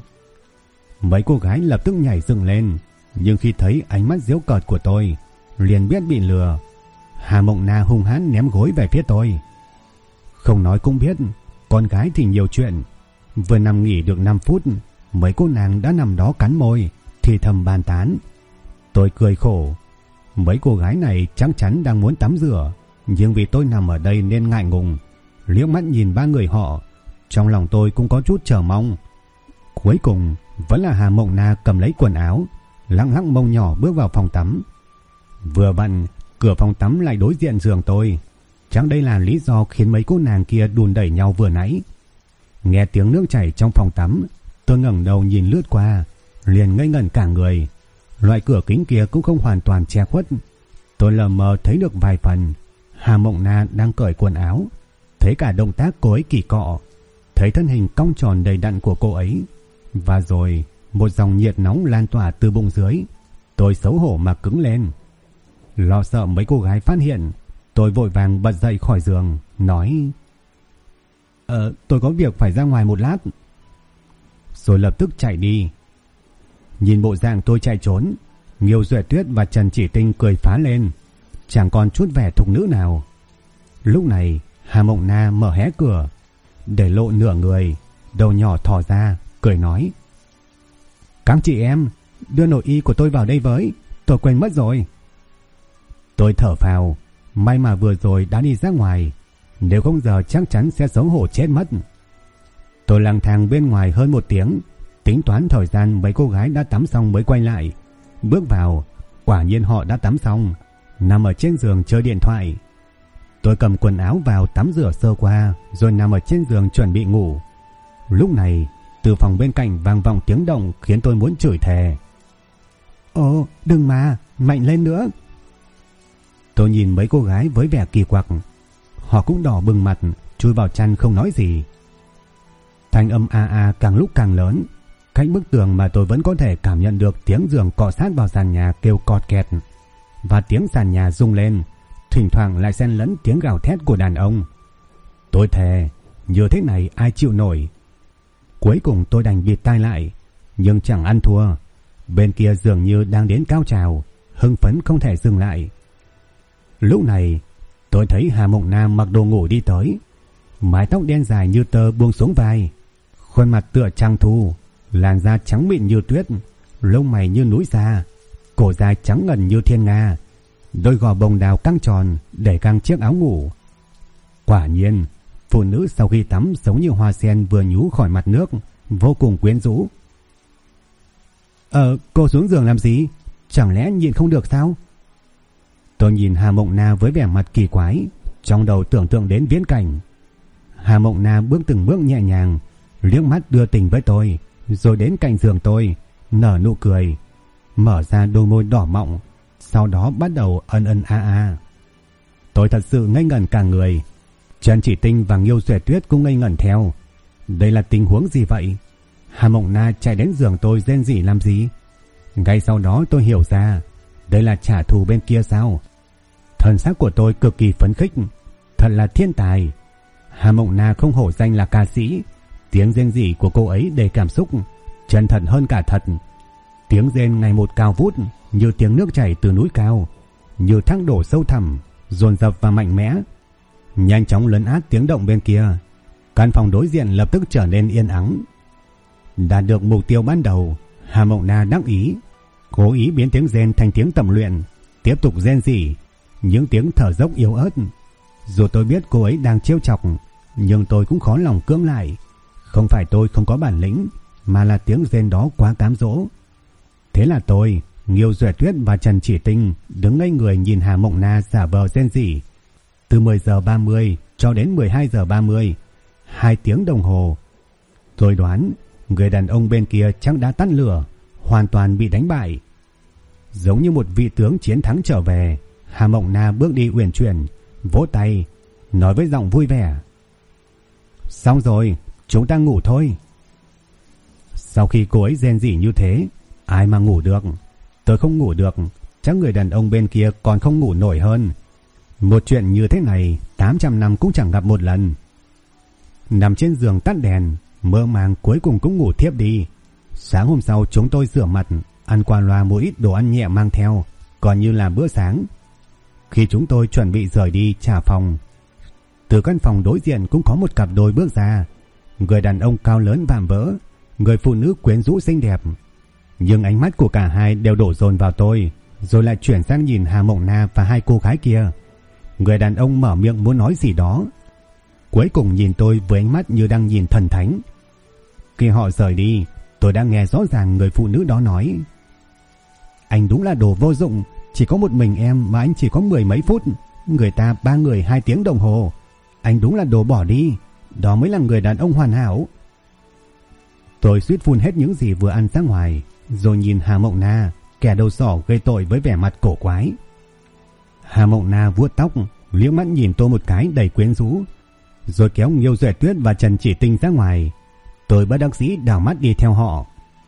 Mấy cô gái lập tức nhảy dựng lên, nhưng khi thấy ánh mắt giễu cợt của tôi, liền biết bị lừa. Hà Mộng Na hung hãn ném gối về phía tôi. Không nói cũng biết, con gái thì nhiều chuyện. Vừa nằm nghỉ được 5 phút, mấy cô nàng đã nằm đó cắn môi, thì thầm bàn tán. Tôi cười khổ. Mấy cô gái này chắc chắn đang muốn tắm rửa, nhưng vì tôi nằm ở đây nên ngại ngùng. Liếc mắt nhìn 3 người họ, trong lòng tôi cũng có chút chờ mong. Cuối cùng vẫn là Hà Mộng Na cầm lấy quần áo, lắc lắc mông nhỏ bước vào phòng tắm. Vừa vặn cửa phòng tắm lại đối diện giường tôi. Chắc đây là lý do khiến mấy cô nàng kia đùn đẩy nhau vừa nãy. Nghe tiếng nước chảy trong phòng tắm, tôi ngẩng đầu nhìn lướt qua, liền ngây ngẩn cả người. Loại cửa kính kia cũng không hoàn toàn che khuất, tôi lờ mờ thấy được vài phần. Hà Mộng Na đang cởi quần áo, thấy cả động tác cô ấy kỳ cọ, thấy thân hình cong tròn đầy đặn của cô ấy, và rồi một dòng nhiệt nóng lan tỏa từ bụng dưới. Tôi xấu hổ mà cứng lên. Lo sợ mấy cô gái phát hiện, tôi vội vàng bật dậy khỏi giường, nói: Tôi có việc phải ra ngoài một lát. Rồi lập tức chạy đi. Nhìn bộ dạng tôi chạy trốn, Nghiêu Duệ Tuyết và Trần Chỉ Tinh cười phá lên, chẳng còn chút vẻ thục nữ nào. Lúc này Hà Mộng Na mở hé cửa, để lộ nửa người, đầu nhỏ thò ra, cười nói: "Các chị em, đưa nội y của tôi vào đây với, tôi quên mất rồi." Tôi thở phào, may mà vừa rồi đã đi ra ngoài, nếu không giờ chắc chắn sẽ xấu hổ chết mất. Tôi lang thang bên ngoài hơn 1 tiếng, tính toán thời gian mấy cô gái đã tắm xong mới quay lại. Bước vào, quả nhiên họ đã tắm xong, nằm ở trên giường chơi điện thoại. Tôi cầm quần áo vào tắm rửa sơ qua, rồi nằm ở trên giường chuẩn bị ngủ. Lúc này, từ phòng bên cạnh vang vọng tiếng động khiến tôi muốn chửi thề. "Ồ, đừng mà, mạnh lên nữa." Tôi nhìn mấy cô gái với vẻ kỳ quặc, họ cũng đỏ bừng mặt, chui vào chăn không nói gì. Thanh âm a a càng lúc càng lớn, cách bức tường mà tôi vẫn có thể cảm nhận được tiếng giường cọ sát vào sàn nhà kêu cọt kẹt, và tiếng sàn nhà rung lên, thỉnh thoảng lại xen lẫn tiếng gào thét của đàn ông. Tôi thề, như thế này ai chịu nổi. Cuối cùng tôi đành bịt tai lại, nhưng chẳng ăn thua. Bên kia dường như đang đến cao trào, hưng phấn không thể dừng lại. Lúc này tôi thấy Hà Mộng Na mặc đồ ngủ đi tới, mái tóc đen dài như tơ buông xuống vai, khuôn mặt tựa trăng thu, làn da trắng mịn như tuyết, lông mày như núi xa, cổ dài trắng ngần như thiên nga, đôi gò bồng đào căng tròn để căng chiếc áo ngủ. Quả nhiên, phụ nữ sau khi tắm giống như hoa sen vừa nhú khỏi mặt nước, vô cùng quyến rũ. Cô xuống giường làm gì? Chẳng lẽ nhịn không được sao? Tôi nhìn Hà Mộng Na với vẻ mặt kỳ quái, trong đầu tưởng tượng đến viễn cảnh. Hà Mộng Na bước từng bước nhẹ nhàng, liếc mắt đưa tình với tôi, rồi đến cạnh giường tôi, nở nụ cười, mở ra đôi môi đỏ mọng, sau đó bắt đầu ân ân a a. Tôi thật sự ngây ngẩn cả người. Trần Chỉ Tinh và Nghiêu Duệ Tuyết cũng ngây ngẩn theo. Đây là tình huống gì vậy? Hà Mộng Na chạy đến giường tôi rên rỉ làm gì? Ngay sau đó tôi hiểu ra, đây là trả thù bên kia sao? Thần sắc của tôi cực kỳ phấn khích. Thật là thiên tài. Hà Mộng Na không hổ danh là ca sĩ. Tiếng rên rỉ của cô ấy đầy cảm xúc, chân thật hơn cả thật. Tiếng rên ngày một cao vút, như tiếng nước chảy từ núi cao, như thác đổ sâu thẳm, dồn dập và mạnh mẽ, nhanh chóng lấn át tiếng động bên kia. Căn phòng đối diện lập tức trở nên yên ắng. Đạt được mục tiêu ban đầu, Hà Mộng Na đắc ý, cố ý biến tiếng rên thành tiếng tập luyện, tiếp tục rên rỉ, những tiếng thở dốc yếu ớt. Dù tôi biết cô ấy đang trêu chọc, nhưng tôi cũng khó lòng cưỡng lại. Không phải tôi không có bản lĩnh, mà là tiếng rên đó quá cám dỗ. Thế là tôi, Nghiêu Duệ Tuyết và Trần Chỉ Tinh đứng ngây người nhìn Hà Mộng Na giả vờ rên rỉ. Từ 10 giờ 30 cho đến 12 giờ 30, 2 tiếng đồng hồ. Tôi đoán người đàn ông bên kia chắc đã tắt lửa, hoàn toàn bị đánh bại. Giống như một vị tướng chiến thắng trở về, Hà Mộng Na bước đi uyển chuyển, vỗ tay, nói với giọng vui vẻ: "Xong rồi, chúng ta ngủ thôi." Sau khi cô ấy rên rỉ như thế, ai mà ngủ được? Tôi không ngủ được, chắc người đàn ông bên kia còn không ngủ nổi hơn. Một chuyện như thế này 800 năm cũng chẳng gặp một lần. Nằm trên giường tắt đèn, mơ màng cuối cùng cũng ngủ thiếp đi. Sáng hôm sau chúng tôi rửa mặt, ăn qua loa một ít đồ ăn nhẹ mang theo, coi như là bữa sáng. Khi chúng tôi chuẩn bị rời đi trả phòng, từ căn phòng đối diện cũng có một cặp đôi bước ra. Người đàn ông cao lớn vạm vỡ, người phụ nữ quyến rũ xinh đẹp. Nhưng ánh mắt của cả hai đều đổ dồn vào tôi, rồi lại chuyển sang nhìn Hà Mộng Na và hai cô gái kia. Người đàn ông mở miệng muốn nói gì đó, cuối cùng nhìn tôi với ánh mắt như đang nhìn thần thánh. Khi họ rời đi, tôi đã nghe rõ ràng người phụ nữ đó nói: "Anh đúng là đồ vô dụng, chỉ có một mình em mà anh chỉ có 10 mấy phút, người ta 3 người 2 tiếng đồng hồ. Anh đúng là đồ bỏ đi, đó mới là người đàn ông hoàn hảo." Tôi suýt phun hết những gì vừa ăn ra ngoài, rồi nhìn Hà Mộng Na, kẻ đầu sỏ gây tội với vẻ mặt cổ quái. Hà Mộng Na vuốt tóc, liếc mắt nhìn tôi một cái đầy quyến rũ, rồi kéo Nghiêu Duệ Tuyết và Trần Chỉ Tinh ra ngoài. Tôi bất đắc dĩ đảo mắt đi theo họ.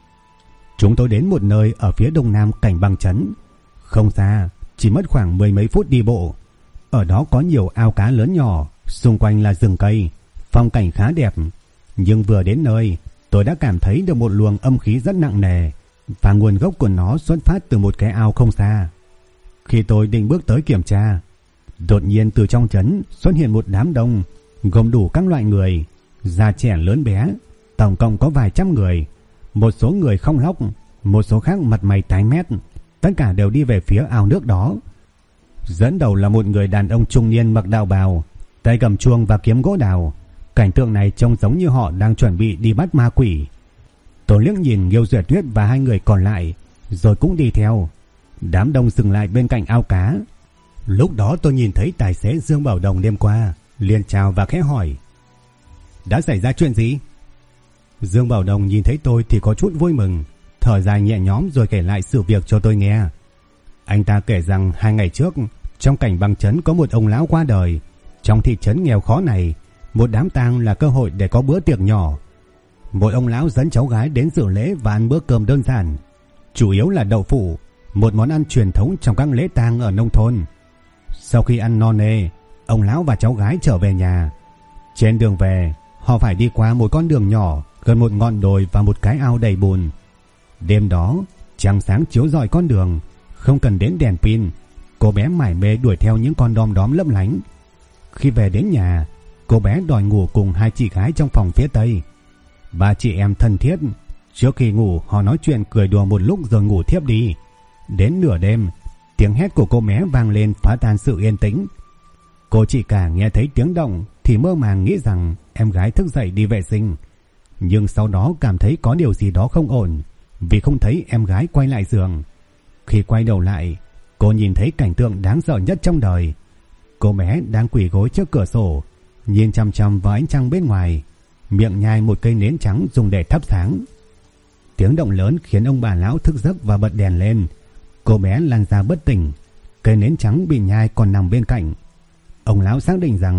Chúng tôi đến một nơi ở phía đông nam Cảnh Băng trấn, không xa, chỉ mất khoảng 10 mấy phút đi bộ. Ở đó có nhiều ao cá lớn nhỏ, xung quanh là rừng cây, phong cảnh khá đẹp. Nhưng vừa đến nơi, tôi đã cảm thấy được một luồng âm khí rất nặng nề, và nguồn gốc của nó xuất phát từ một cái ao không xa. Khi tôi định bước tới kiểm tra, đột nhiên từ trong trấn xuất hiện một đám đông gồm đủ các loại người, già trẻ lớn bé, tổng cộng có vài trăm người. Một số người không lóc, một số khác mặt mày tái mét, tất cả đều đi về phía ao nước đó. Dẫn đầu là một người đàn ông trung niên mặc đạo bào, tay cầm chuông và kiếm gỗ đào. Cảnh tượng này trông giống như họ đang chuẩn bị đi bắt ma quỷ. Tôi liếc nhìn Nghiêu Duệ Tuyết và hai người còn lại, rồi cũng đi theo. Đám đông dừng lại bên cạnh ao cá. Lúc đó tôi nhìn thấy tài xế Dương Bảo Đồng đêm qua, liền chào và khẽ hỏi: "Đã xảy ra chuyện gì?" Dương Bảo Đồng nhìn thấy tôi thì có chút vui mừng, thở dài nhẹ nhõm rồi kể lại sự việc cho tôi nghe. Anh ta kể rằng 2 ngày trước, trong Cảnh Băng trấn có một ông lão qua đời. Trong thị trấn nghèo khó này, một đám tang là cơ hội để có bữa tiệc nhỏ. Một ông lão dẫn cháu gái đến dự lễ và ăn bữa cơm đơn giản, chủ yếu là đậu phụ, một món ăn truyền thống trong các lễ tang ở nông thôn. Sau khi ăn no nê, ông lão và cháu gái trở về nhà. Trên đường về, họ phải đi qua một con đường nhỏ gần một ngọn đồi và một cái ao đầy bùn. Đêm đó, trăng sáng chiếu rọi con đường, không cần đến đèn pin. Cô bé mải mê đuổi theo những con đom đóm lấp lánh. Khi về đến nhà, cô bé đòi ngủ cùng hai chị gái trong phòng phía tây. Ba chị em thân thiết, trước khi ngủ họ nói chuyện cười đùa một lúc rồi ngủ thiếp đi. Đến nửa đêm, tiếng hét của cô bé vang lên phá tan sự yên tĩnh. Cô chị cả nghe thấy tiếng động thì mơ màng nghĩ rằng em gái thức dậy đi vệ sinh, nhưng sau đó cảm thấy có điều gì đó không ổn vì không thấy em gái quay lại giường. Khi quay đầu lại, cô nhìn thấy cảnh tượng đáng sợ nhất trong đời. Cô bé đang quỳ gối trước cửa sổ, nhìn chằm chằm vào ánh trăng bên ngoài, miệng nhai một cây nến trắng dùng để thắp sáng. Tiếng động lớn khiến ông bà lão thức giấc và bật đèn lên. Cô bé lăn ra bất tỉnh, cây nến trắng bị nhai còn nằm bên cạnh. Ông lão xác định rằng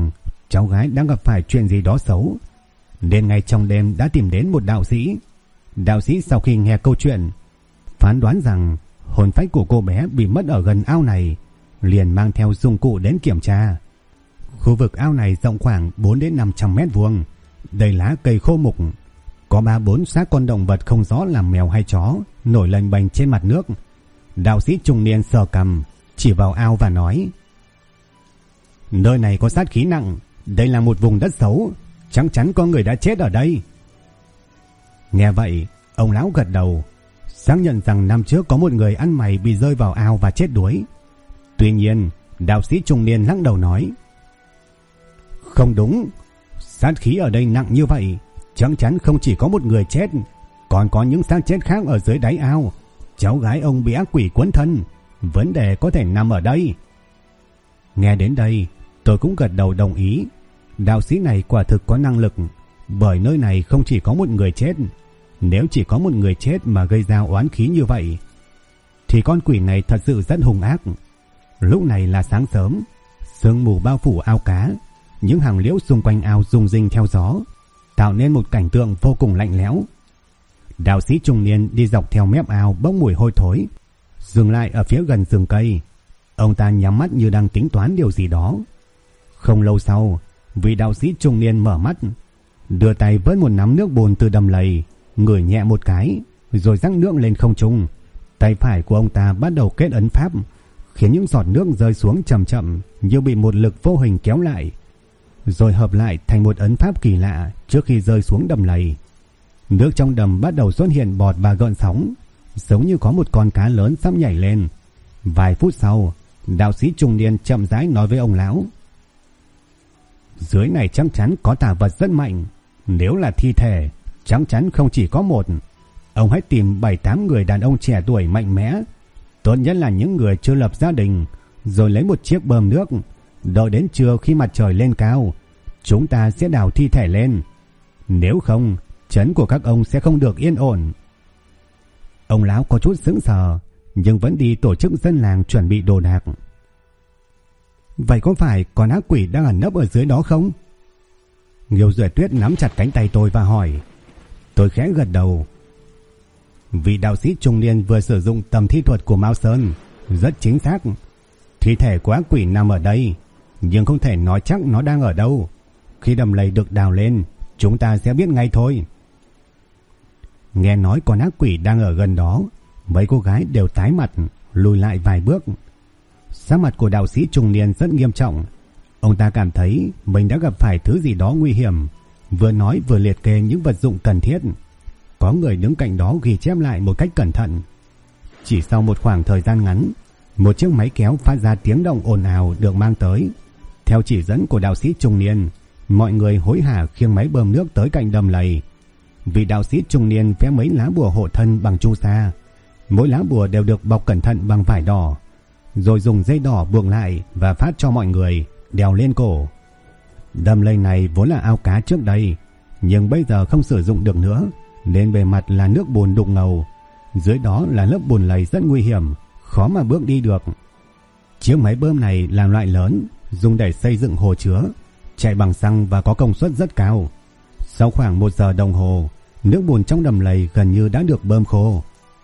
cháu gái đang gặp phải chuyện gì đó xấu, nên ngay trong đêm đã tìm đến một đạo sĩ. Đạo sĩ sau khi nghe câu chuyện phán đoán rằng hồn phách của cô bé bị mất ở gần ao này, liền mang theo dụng cụ đến kiểm tra. Khu vực ao này rộng khoảng 4 đến 500 mét vuông, đầy lá cây khô mục, có 3-4 xác con động vật không rõ là mèo hay chó nổi lềnh bềnh trên mặt nước. Đạo sĩ trung niên sờ cằm, chỉ vào ao và nói: nơi này có sát khí nặng, đây là một vùng đất xấu, chắc chắn có người đã chết ở đây. Nghe vậy, ông lão gật đầu, xác nhận rằng năm trước có một người ăn mày bị rơi vào ao và chết đuối. Tuy nhiên, đạo sĩ trung niên lắc đầu nói: không đúng, sát khí ở đây nặng như vậy, chắc chắn không chỉ có một người chết, còn có những xác chết khác ở dưới đáy ao. Cháu gái ông bị ác quỷ quấn thân, vấn đề có thể nằm ở đây. Nghe đến đây, tôi cũng gật đầu đồng ý. Đạo sĩ này quả thực có năng lực, bởi nơi này không chỉ có một người chết. Nếu chỉ có một người chết mà gây ra oán khí như vậy, thì con quỷ này thật sự rất hung ác. Lúc này là sáng sớm, sương mù bao phủ ao cá, những hàng liễu xung quanh ao rung rinh theo gió, tạo nên một cảnh tượng vô cùng lạnh lẽo. Đạo sĩ trung niên đi dọc theo mép ao bốc mùi hôi thối, dừng lại ở phía gần rừng cây. Ông ta nhắm mắt như đang tính toán điều gì đó. Không lâu sau, vị đạo sĩ trung niên mở mắt, đưa tay vớt một nắm nước bùn từ đầm lầy, ngửi nhẹ một cái, rồi rắc nước lên không trung. Tay phải của ông ta bắt đầu kết ấn pháp, khiến những giọt nước rơi xuống chậm chậm như bị một lực vô hình kéo lại, rồi hợp lại thành một ấn pháp kỳ lạ trước khi rơi xuống đầm lầy. Nước trong đầm bắt đầu xuất hiện bọt và gợn sóng, giống như có một con cá lớn sắp nhảy lên. Vài phút sau, đạo sĩ trung niên chậm rãi nói với ông lão: dưới này chắc chắn có tà vật rất mạnh, nếu là thi thể chắc chắn không chỉ có một. Ông hãy tìm 7-8 người đàn ông trẻ tuổi mạnh mẽ, tốt nhất là những người chưa lập gia đình, rồi lấy một chiếc bơm nước, đợi đến trưa khi mặt trời lên cao, chúng ta sẽ đào thi thể lên. Nếu không, trấn của các ông sẽ không được yên ổn. Ông lão có chút sững sờ, nhưng vẫn đi tổ chức dân làng chuẩn bị đồ đạc. Vậy có phải con ác quỷ đang ẩn nấp ở dưới đó không? Nghiêu Duệ Tuyết nắm chặt cánh tay tôi và hỏi. Tôi khẽ gật đầu. Vị đạo sĩ trung niên vừa sử dụng tầm thi thuật của Mao Sơn, rất chính xác. Thi thể của ác quỷ nằm ở đây, nhưng không thể nói chắc nó đang ở đâu. Khi đầm lầy được đào lên, chúng ta sẽ biết ngay thôi. Nghe nói con ác quỷ đang ở gần đó, mấy cô gái đều tái mặt, lùi lại vài bước. Sắc mặt của đạo sĩ trung niên rất nghiêm trọng. Ông ta cảm thấy mình đã gặp phải thứ gì đó nguy hiểm, vừa nói vừa liệt kê những vật dụng cần thiết. Có người đứng cạnh đó ghi chép lại một cách cẩn thận. Chỉ sau một khoảng thời gian ngắn, một chiếc máy kéo phát ra tiếng động ồn ào được mang tới. Theo chỉ dẫn của đạo sĩ trung niên, mọi người hối hả khiêng máy bơm nước tới cạnh đầm lầy. Vị đạo sĩ trung niên vẽ mấy lá bùa hộ thân bằng chu sa, mỗi lá bùa đều được bọc cẩn thận bằng vải đỏ, rồi dùng dây đỏ buộc lại và phát cho mọi người đeo lên cổ. Đầm lầy này vốn là ao cá trước đây, nhưng bây giờ không sử dụng được nữa, nên bề mặt là nước bùn đục ngầu, dưới đó là lớp bùn lầy rất nguy hiểm, khó mà bước đi được. Chiếc máy bơm này là loại lớn, dùng để xây dựng hồ chứa, chạy bằng xăng và có công suất rất cao. Sau khoảng 1 giờ đồng hồ, nước bùn trong đầm lầy gần như đã được bơm khô.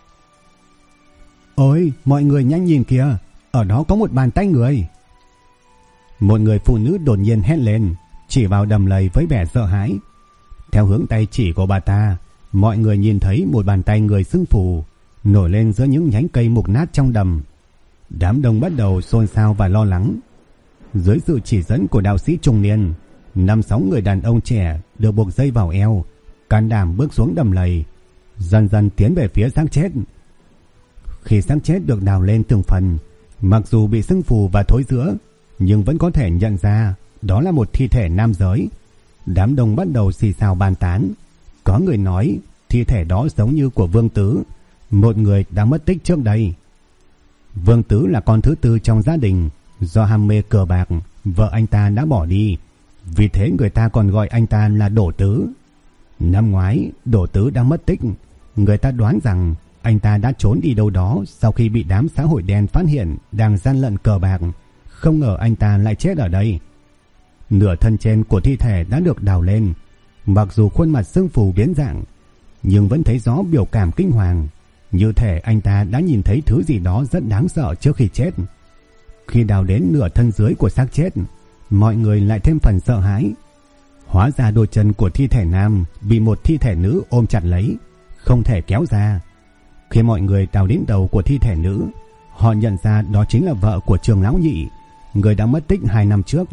Ôi, mọi người nhanh nhìn kìa, ở đó có một bàn tay người. Một người phụ nữ đột nhiên hét lên, chỉ vào đầm lầy với vẻ sợ hãi. Theo hướng tay chỉ của bà ta, mọi người nhìn thấy một bàn tay người sưng phù nổi lên giữa những nhánh cây mục nát trong đầm. Đám đông bắt đầu xôn xao và lo lắng. Dưới sự chỉ dẫn của đạo sĩ trung niên, 5-6 người đàn ông trẻ được buộc dây vào eo, can đảm bước xuống đầm lầy, dần dần tiến về phía xác chết. Khi xác chết được đào lên từng phần, mặc dù bị sưng phù và thối rữa, nhưng vẫn có thể nhận ra đó là một thi thể nam giới. Đám đông bắt đầu xì xào bàn tán. Có người nói thi thể đó giống như của Vương Tứ, một người đã mất tích trước đây. Vương Tứ là con thứ tư trong gia đình, do ham mê cờ bạc, vợ anh ta đã bỏ đi, vì thế người ta còn gọi anh ta là Đổ Tứ. Năm ngoái, Đổ Tứ đã mất tích, người ta đoán rằng anh ta đã trốn đi đâu đó sau khi bị đám xã hội đen phát hiện đang gian lận cờ bạc. Không ngờ anh ta lại chết ở đây. Nửa thân trên của thi thể đã được đào lên, mặc dù khuôn mặt sưng phù biến dạng, nhưng vẫn thấy rõ biểu cảm kinh hoàng, như thể anh ta đã nhìn thấy thứ gì đó rất đáng sợ trước khi chết. Khi đào đến nửa thân dưới của xác chết, mọi người lại thêm phần sợ hãi. Hóa ra đôi chân của thi thể nam bị một thi thể nữ ôm chặt lấy, không thể kéo ra. Khi mọi người đào đến đầu của thi thể nữ, họ nhận ra đó chính là vợ của Trường lão nhị, người đã mất tích 2 năm trước.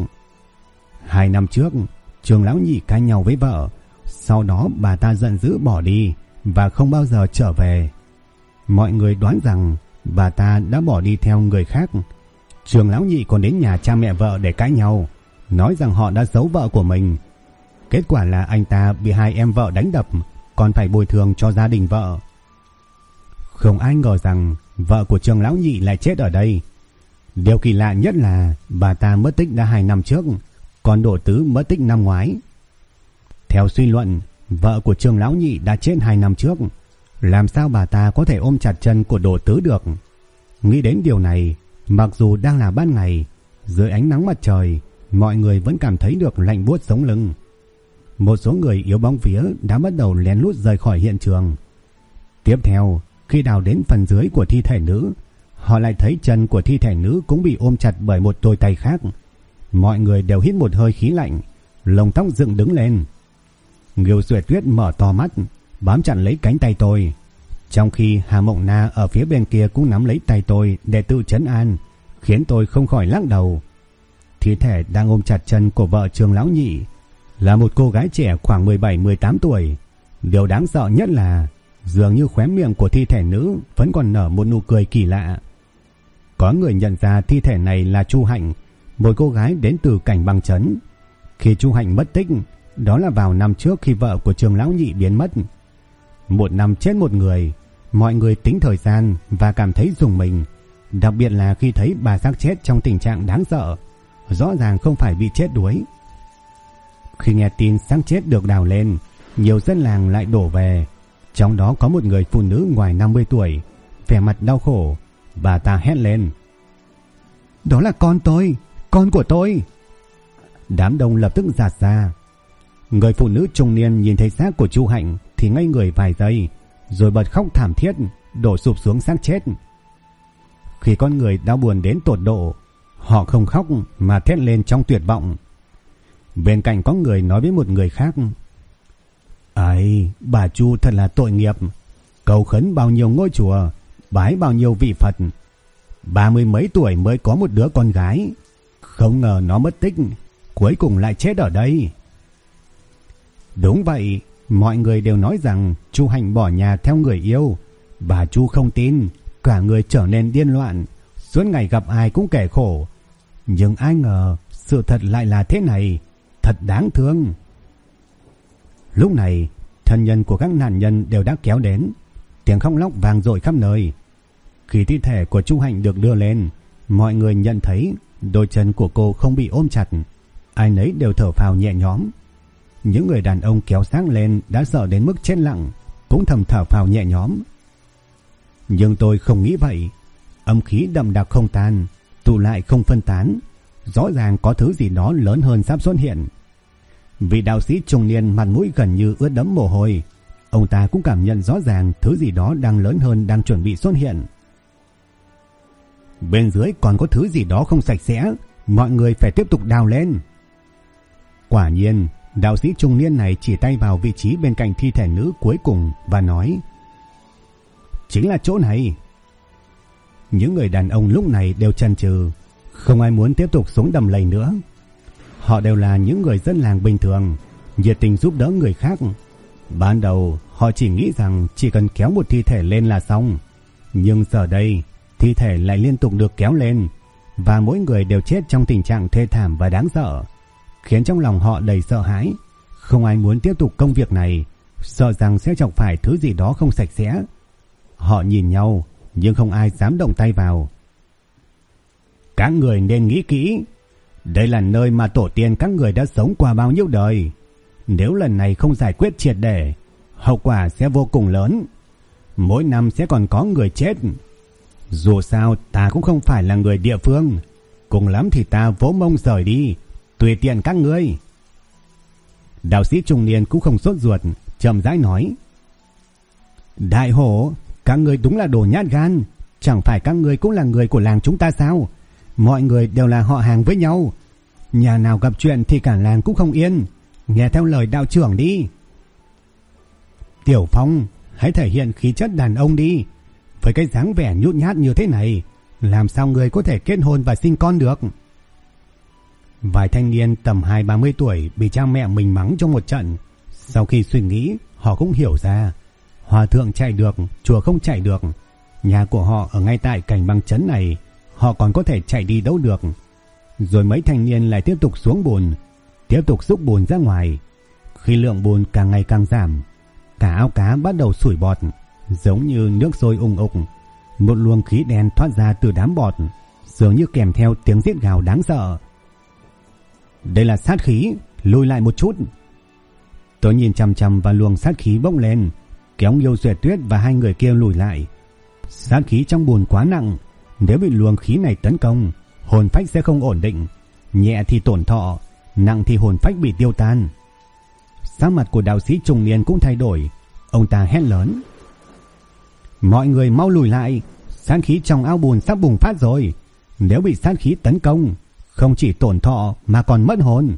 2 năm trước, Trường lão nhị cãi nhau với vợ, sau đó bà ta giận dữ bỏ đi và không bao giờ trở về. Mọi người đoán rằng bà ta đã bỏ đi theo người khác. Trường lão nhị còn đến nhà cha mẹ vợ để cãi nhau, nói rằng họ đã giấu vợ của mình. Kết quả là anh ta bị 2 em vợ đánh đập, còn phải bồi thường cho gia đình vợ. Không ai ngờ rằng vợ của Trường lão nhị lại chết ở đây. Điều kỳ lạ nhất là bà ta mất tích đã 2 năm trước, còn Đỗ Tứ mất tích năm ngoái. Theo suy luận, vợ của Trường lão nhị đã chết 2 năm trước, làm sao bà ta có thể ôm chặt chân của Đỗ Tứ được? Nghĩ đến điều này, mặc dù đang là ban ngày, dưới ánh nắng mặt trời, mọi người vẫn cảm thấy được lạnh buốt sống lưng. Một số người yếu bóng vía đã bắt đầu lén lút rời khỏi hiện trường. Tiếp theo, khi đào đến phần dưới của thi thể nữ, họ lại thấy chân của thi thể nữ cũng bị ôm chặt bởi một đôi tay khác. Mọi người đều hít một hơi khí lạnh, lông tóc dựng đứng lên. Ngưu Xuệ Tuyết mở to mắt, bám chặt lấy cánh tay tôi, trong khi Hà Mộng Na ở phía bên kia cũng nắm lấy tay tôi để tự trấn an, khiến tôi không khỏi lắc đầu. Thi thể đang ôm chặt chân của vợ Trường lão nhị là một cô gái trẻ khoảng 17-18 tuổi. Điều đáng sợ nhất là dường như khóe miệng của thi thể nữ vẫn còn nở một nụ cười kỳ lạ. Có người nhận ra thi thể này là Chu Hạnh, một cô gái đến từ Cảnh Băng Trấn. Khi Chu Hạnh mất tích, đó là vào năm trước khi vợ của Trường lão nhị biến mất. 1 năm chết một người, mọi người tính thời gian và cảm thấy rùng mình, đặc biệt là khi thấy bà xác chết trong tình trạng đáng sợ, rõ ràng không phải bị chết đuối. Khi nghe tin xác chết được đào lên, nhiều dân làng lại đổ về, trong đó có một người phụ nữ ngoài 50 tuổi, vẻ mặt đau khổ. Bà ta hét lên: "Đó là con tôi, con của tôi!" Đám đông lập tức giạt ra. Người phụ nữ trung niên nhìn thấy xác của Chu Hạnh thì ngây người vài giây, rồi bật khóc thảm thiết, đổ sụp xuống xác chết. Khi con người đau buồn đến tột độ, họ không khóc mà thét lên trong tuyệt vọng. Bên cạnh có người nói với một người khác: "Ấy, bà Chu thật là tội nghiệp, cầu khấn bao nhiêu ngôi chùa, bái bao nhiêu vị Phật, 30 mấy tuổi mới có một đứa con gái, không ngờ nó mất tích, cuối cùng lại chết ở đây." Đúng vậy, mọi người đều nói rằng Chu Hạnh bỏ nhà theo người yêu. Bà Chu không tin, cả người trở nên điên loạn, suốt ngày gặp ai cũng kể khổ. Nhưng ai ngờ sự thật lại là thế này, thật đáng thương. Lúc này, thân nhân của các nạn nhân đều đã kéo đến, tiếng khóc lóc vang dội khắp nơi. Khi thi thể của Chu Hạnh được đưa lên, mọi người nhận thấy đôi chân của cô không bị ôm chặt, ai nấy đều thở phào nhẹ nhõm. Những người đàn ông kéo xác lên đã sợ đến mức chết lặng, cũng thầm thở phào nhẹ nhõm. Nhưng tôi không nghĩ vậy. Âm khí đậm đặc không tan, tụ lại không phân tán, rõ ràng có thứ gì đó lớn hơn sắp xuất hiện. Vị đạo sĩ trung niên mặt mũi gần như ướt đẫm mồ hôi, ông ta cũng cảm nhận rõ ràng thứ gì đó đang lớn hơn đang chuẩn bị xuất hiện. Bên dưới còn có thứ gì đó không sạch sẽ, mọi người phải tiếp tục đào lên. Quả nhiên, đạo sĩ trung niên này chỉ tay vào vị trí bên cạnh thi thể nữ cuối cùng và nói: "Chính là chỗ này." Những người đàn ông lúc này đều chần chừ, không ai muốn tiếp tục xuống đầm lầy nữa. Họ đều là những người dân làng bình thường, nhiệt tình giúp đỡ người khác. Ban đầu họ chỉ nghĩ rằng chỉ cần kéo một thi thể lên là xong, nhưng giờ đây thi thể lại liên tục được kéo lên, và mỗi người đều chết trong tình trạng thê thảm và đáng sợ, khiến trong lòng họ đầy sợ hãi. Không ai muốn tiếp tục công việc này, sợ rằng sẽ chọc phải thứ gì đó không sạch sẽ. Họ nhìn nhau, nhưng không ai dám động tay vào. "Các người nên nghĩ kỹ, đây là nơi mà tổ tiên các người đã sống qua bao nhiêu đời. Nếu lần này không giải quyết triệt để, hậu quả sẽ vô cùng lớn. Mỗi năm sẽ còn có người chết. Dù sao ta cũng không phải là người địa phương, cùng lắm thì ta vỗ mông rời đi, Tùy tiện các ngươi. Đạo sĩ trung niên cũng không sốt ruột, chậm rãi nói. Đại hổ, các ngươi đúng là đồ nhát gan. Chẳng phải các ngươi cũng là người của làng chúng ta sao? Mọi người đều là họ hàng với nhau. Nhà nào gặp chuyện thì cả làng cũng không yên. Nghe theo lời đạo trưởng đi. Tiểu Phong, hãy thể hiện khí chất đàn ông đi. Với cái dáng vẻ nhút nhát như thế này, làm sao người có thể kết hôn và sinh con được? Vài thanh niên tầm 20-30 tuổi bị cha mẹ mình mắng trong một trận. Sau khi suy nghĩ, họ cũng hiểu ra. Hòa thượng chạy được, chùa không chạy được. Nhà của họ ở ngay tại cảnh băng trấn này, họ còn có thể chạy đi đâu được. Rồi mấy thanh niên lại tiếp tục xuống bùn, tiếp tục xúc bùn ra ngoài. Khi lượng bùn càng ngày càng giảm, cả ao cá bắt đầu sủi bọt, giống như nước sôi ùng ục. Một luồng khí đen thoát ra từ đám bọt, dường như kèm theo tiếng rít gào đáng sợ. Đây là sát khí, lùi lại một chút. Tôi nhìn chằm chằm vào luồng sát khí bốc lên, kéo Nghiêu Duệ Tuyết và hai người kia lùi lại. Sát khí trong bùn quá nặng, nếu bị luồng khí này tấn công, hồn phách sẽ không ổn định, nhẹ thì tổn thọ, nặng thì hồn phách bị tiêu tan. Sắc mặt của đạo sĩ trung niên cũng thay đổi, ông ta hét lớn. Mọi người mau lùi lại, sát khí trong ao bùn sắp bùng phát rồi. Nếu bị sát khí tấn công, không chỉ tổn thọ mà còn mất hồn.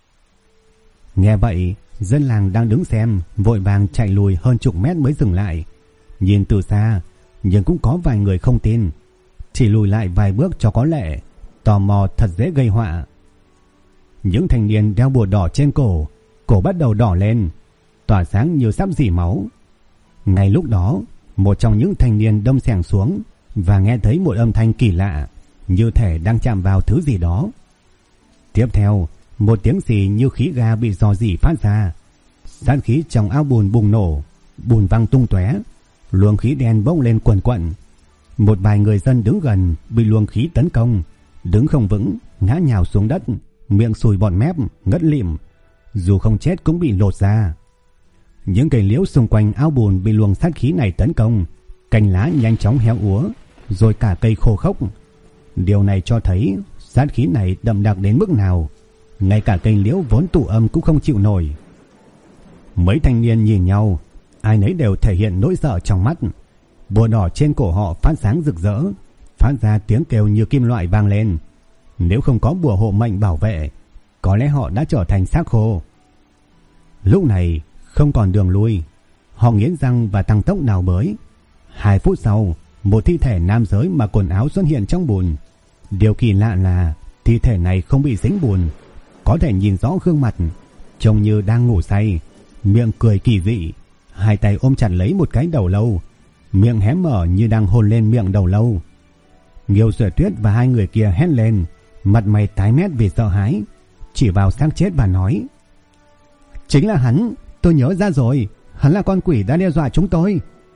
Nghe vậy, dân làng đang đứng xem vội vàng chạy lùi hơn chục mét mới dừng lại. Nhìn từ xa, nhưng cũng có vài người không tin, chỉ lùi lại vài bước cho có lệ. Tò mò thật dễ gây họa. Những thanh niên đeo bùa đỏ trên cổ, cổ bắt đầu đỏ lên, tỏa sáng như sắp rỉ máu. Ngay lúc đó, một trong những thanh niên đâm xẻng xuống và nghe thấy một âm thanh kỳ lạ, như thể đang chạm vào thứ gì đó. Tiếp theo, một tiếng xì như khí ga bị rò rỉ phát ra. Sát khí trong ao bùn bùng nổ, bùn văng tung tóe, luồng khí đen bốc lên quần quận. Một vài người dân đứng gần bị luồng khí tấn công, đứng không vững, ngã nhào xuống đất, miệng sùi bọt mép, ngất lịm, dù không chết cũng bị lột ra. Những cây liễu xung quanh ao bùn bị luồng sát khí này tấn công, cành lá nhanh chóng héo úa, rồi cả cây khô khốc. Điều này cho thấy sát khí này đậm đặc đến mức nào, ngay cả cây liễu vốn tụ âm cũng không chịu nổi. Mấy thanh niên nhìn nhau, ai nấy đều thể hiện nỗi sợ trong mắt. Bùa đỏ trên cổ họ phát sáng rực rỡ, phát ra tiếng kêu như kim loại vang lên. Nếu không có bùa hộ mệnh bảo vệ, có lẽ họ đã trở thành xác khô. Lúc này không còn đường lui, họ nghiến răng và tăng tốc đào bới. 2 phút sau, một thi thể nam giới mặc quần áo xuất hiện trong bùn. Điều kỳ lạ là thi thể này không bị dính bùn, có thể nhìn rõ gương mặt, trông như đang ngủ say, miệng cười kỳ dị, hai tay ôm chặt lấy một cái đầu lâu, miệng hé mở như đang hôn lên miệng đầu lâu. Nghiêu Duệ Tuyết và hai người kia hét lên, mặt mày tái mét vì sợ hãi, chỉ vào xác chết và nói: Chính là hắn, tôi nhớ ra rồi, hắn là con quỷ đã đe dọa chúng tôi.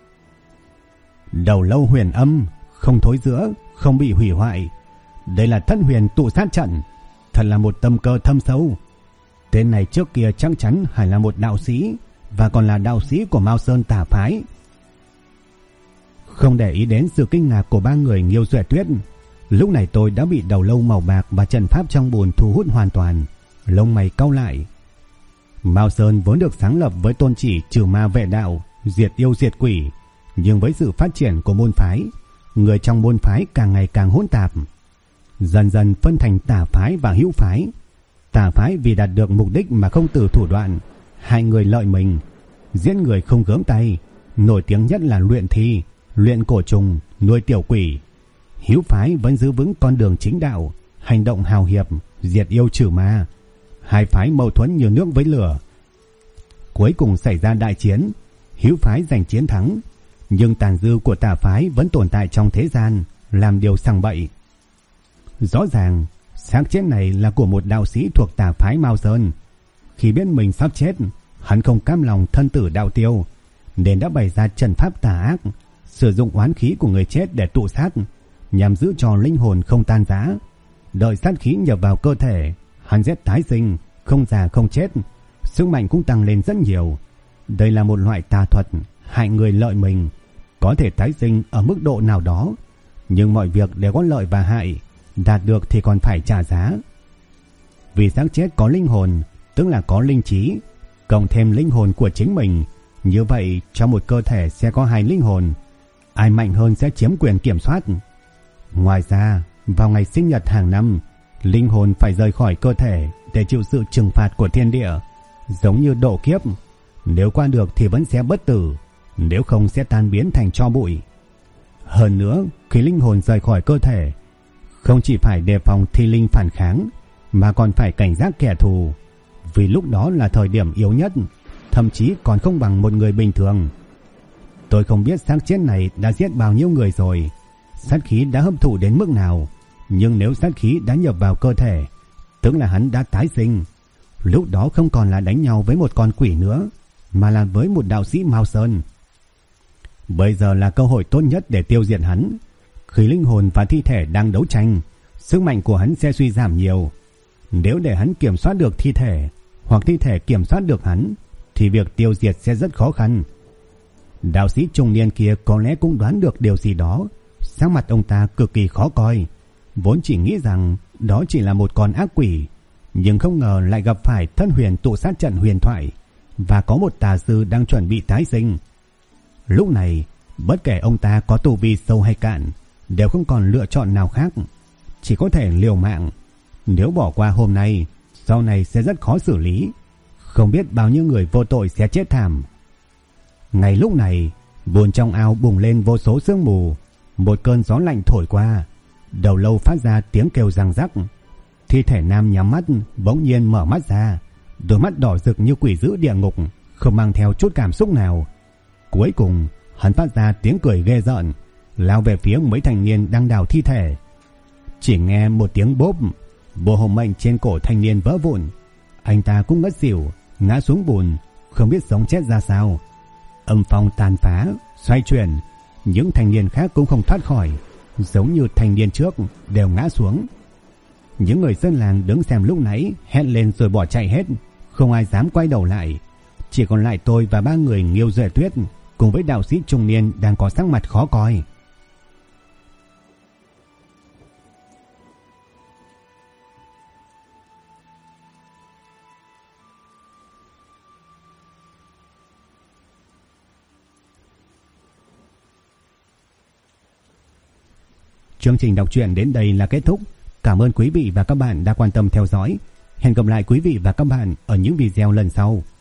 Đầu lâu huyền âm, không thối rữa, không bị hủy hoại. Đây là Thất Huyền tụ sát trận, thật là một tâm cơ thâm sâu. Tên này trước kia chắc chắn phải là một đạo sĩ, và còn là đạo sĩ của Mao Sơn Tà Phái. Không để ý đến sự kinh ngạc của ba người Nghiêu Duệ Tuyết, lúc này tôi đã bị đầu lâu màu bạc và trận pháp trong bùn thu hút hoàn toàn, lông mày cau lại. Mao Sơn vốn được sáng lập với tôn chỉ trừ ma vệ đạo, diệt yêu diệt quỷ, nhưng với sự phát triển của môn phái, người trong môn phái càng ngày càng hỗn tạp, dần dần phân thành tà phái và hữu phái. Tà phái vì đạt được mục đích mà không từ thủ đoạn, hại người lợi mình, giết người không gớm tay, nổi tiếng nhất là luyện thi, luyện cổ trùng, nuôi tiểu quỷ. Hữu phái vẫn giữ vững con đường chính đạo, hành động hào hiệp, diệt yêu trừ ma. Hai phái mâu thuẫn như nước với lửa. Cuối cùng xảy ra đại chiến, hữu phái giành chiến thắng, nhưng tàn dư của tà phái vẫn tồn tại trong thế gian, làm điều sằng bậy. Rõ ràng, xác chết này là của một đạo sĩ thuộc tà phái Mao Sơn. Khi biết mình sắp chết, hắn không cam lòng thân tử đạo tiêu, nên đã bày ra trận pháp tà ác, sử dụng oán khí của người chết để tụ sát, nhằm giữ cho linh hồn không tan rã. Đợi sát khí nhập vào cơ thể, hắn sẽ tái sinh, không già không chết, sức mạnh cũng tăng lên rất nhiều. Đây là một loại tà thuật, hại người lợi mình, có thể tái sinh ở mức độ nào đó, nhưng mọi việc đều có lợi và hại, đạt được thì còn phải trả giá. Vì xác chết có linh hồn, tức là có linh trí, cộng thêm linh hồn của chính mình. Như vậy trong một cơ thể sẽ có 2 linh hồn. Ai mạnh hơn sẽ chiếm quyền kiểm soát. Ngoài ra, vào ngày sinh nhật hàng năm, linh hồn phải rời khỏi cơ thể để chịu sự trừng phạt của thiên địa, giống như độ kiếp. Nếu qua được thì vẫn sẽ bất tử, nếu không sẽ tan biến thành tro bụi. Hơn nữa, khi linh hồn rời khỏi cơ thể, không chỉ phải đề phòng thi linh phản kháng, mà còn phải cảnh giác kẻ thù, vì lúc đó là thời điểm yếu nhất, thậm chí còn không bằng một người bình thường. Tôi không biết xác chết này đã giết bao nhiêu người rồi, sát khí đã hấp thụ đến mức nào, nhưng nếu sát khí đã nhập vào cơ thể, tức là hắn đã tái sinh. Lúc đó không còn là đánh nhau với một con quỷ nữa, mà là với một đạo sĩ Mao Sơn. Bây giờ là cơ hội tốt nhất để tiêu diệt hắn. Khi linh hồn và thi thể đang đấu tranh, sức mạnh của hắn sẽ suy giảm nhiều. Nếu để hắn kiểm soát được thi thể, hoặc thi thể kiểm soát được hắn, thì việc tiêu diệt sẽ rất khó khăn. Đạo sĩ trung niên kia có lẽ cũng đoán được điều gì đó. Sắc mặt ông ta cực kỳ khó coi, vốn chỉ nghĩ rằng đó chỉ là một con ác quỷ, nhưng không ngờ lại gặp phải Thân Huyền tụ sát trận huyền thoại, và có một tà sư đang chuẩn bị tái sinh. Lúc này, bất kể ông ta có tu vi sâu hay cạn, đều không còn lựa chọn nào khác, chỉ có thể liều mạng. Nếu bỏ qua hôm nay, sau này sẽ rất khó xử lý, không biết bao nhiêu người vô tội sẽ chết thảm. Ngay lúc này, bùn trong ao bùng lên vô số sương mù, một cơn gió lạnh thổi qua, đầu lâu phát ra tiếng kêu răng rắc. Thi thể nam nhắm mắt, bỗng nhiên mở mắt ra, đôi mắt đỏ rực như quỷ dữ địa ngục, không mang theo chút cảm xúc nào. Cuối cùng, hắn phát ra tiếng cười ghê rợn, lao về phía mấy thanh niên đang đào thi thể. Chỉ nghe một tiếng bốp, bộ hộ mệnh trên cổ thanh niên vỡ vụn, anh ta cũng ngất xỉu, ngã xuống bùn, không biết sống chết ra sao. Âm phong tàn phá, xoay chuyển, những thanh niên khác cũng không thoát khỏi, giống như thanh niên trước đều ngã xuống. Những người dân làng đứng xem lúc nãy hét lên rồi bỏ chạy hết, không ai dám quay đầu lại. Chỉ còn lại tôi và 3 người Nghiêu Duệ Tuyết cùng với đạo sĩ trung niên đang có sắc mặt khó coi. Chương trình đọc truyện đến đây là kết thúc. Cảm ơn quý vị và các bạn đã quan tâm theo dõi. Hẹn gặp lại quý vị và các bạn ở những video lần sau.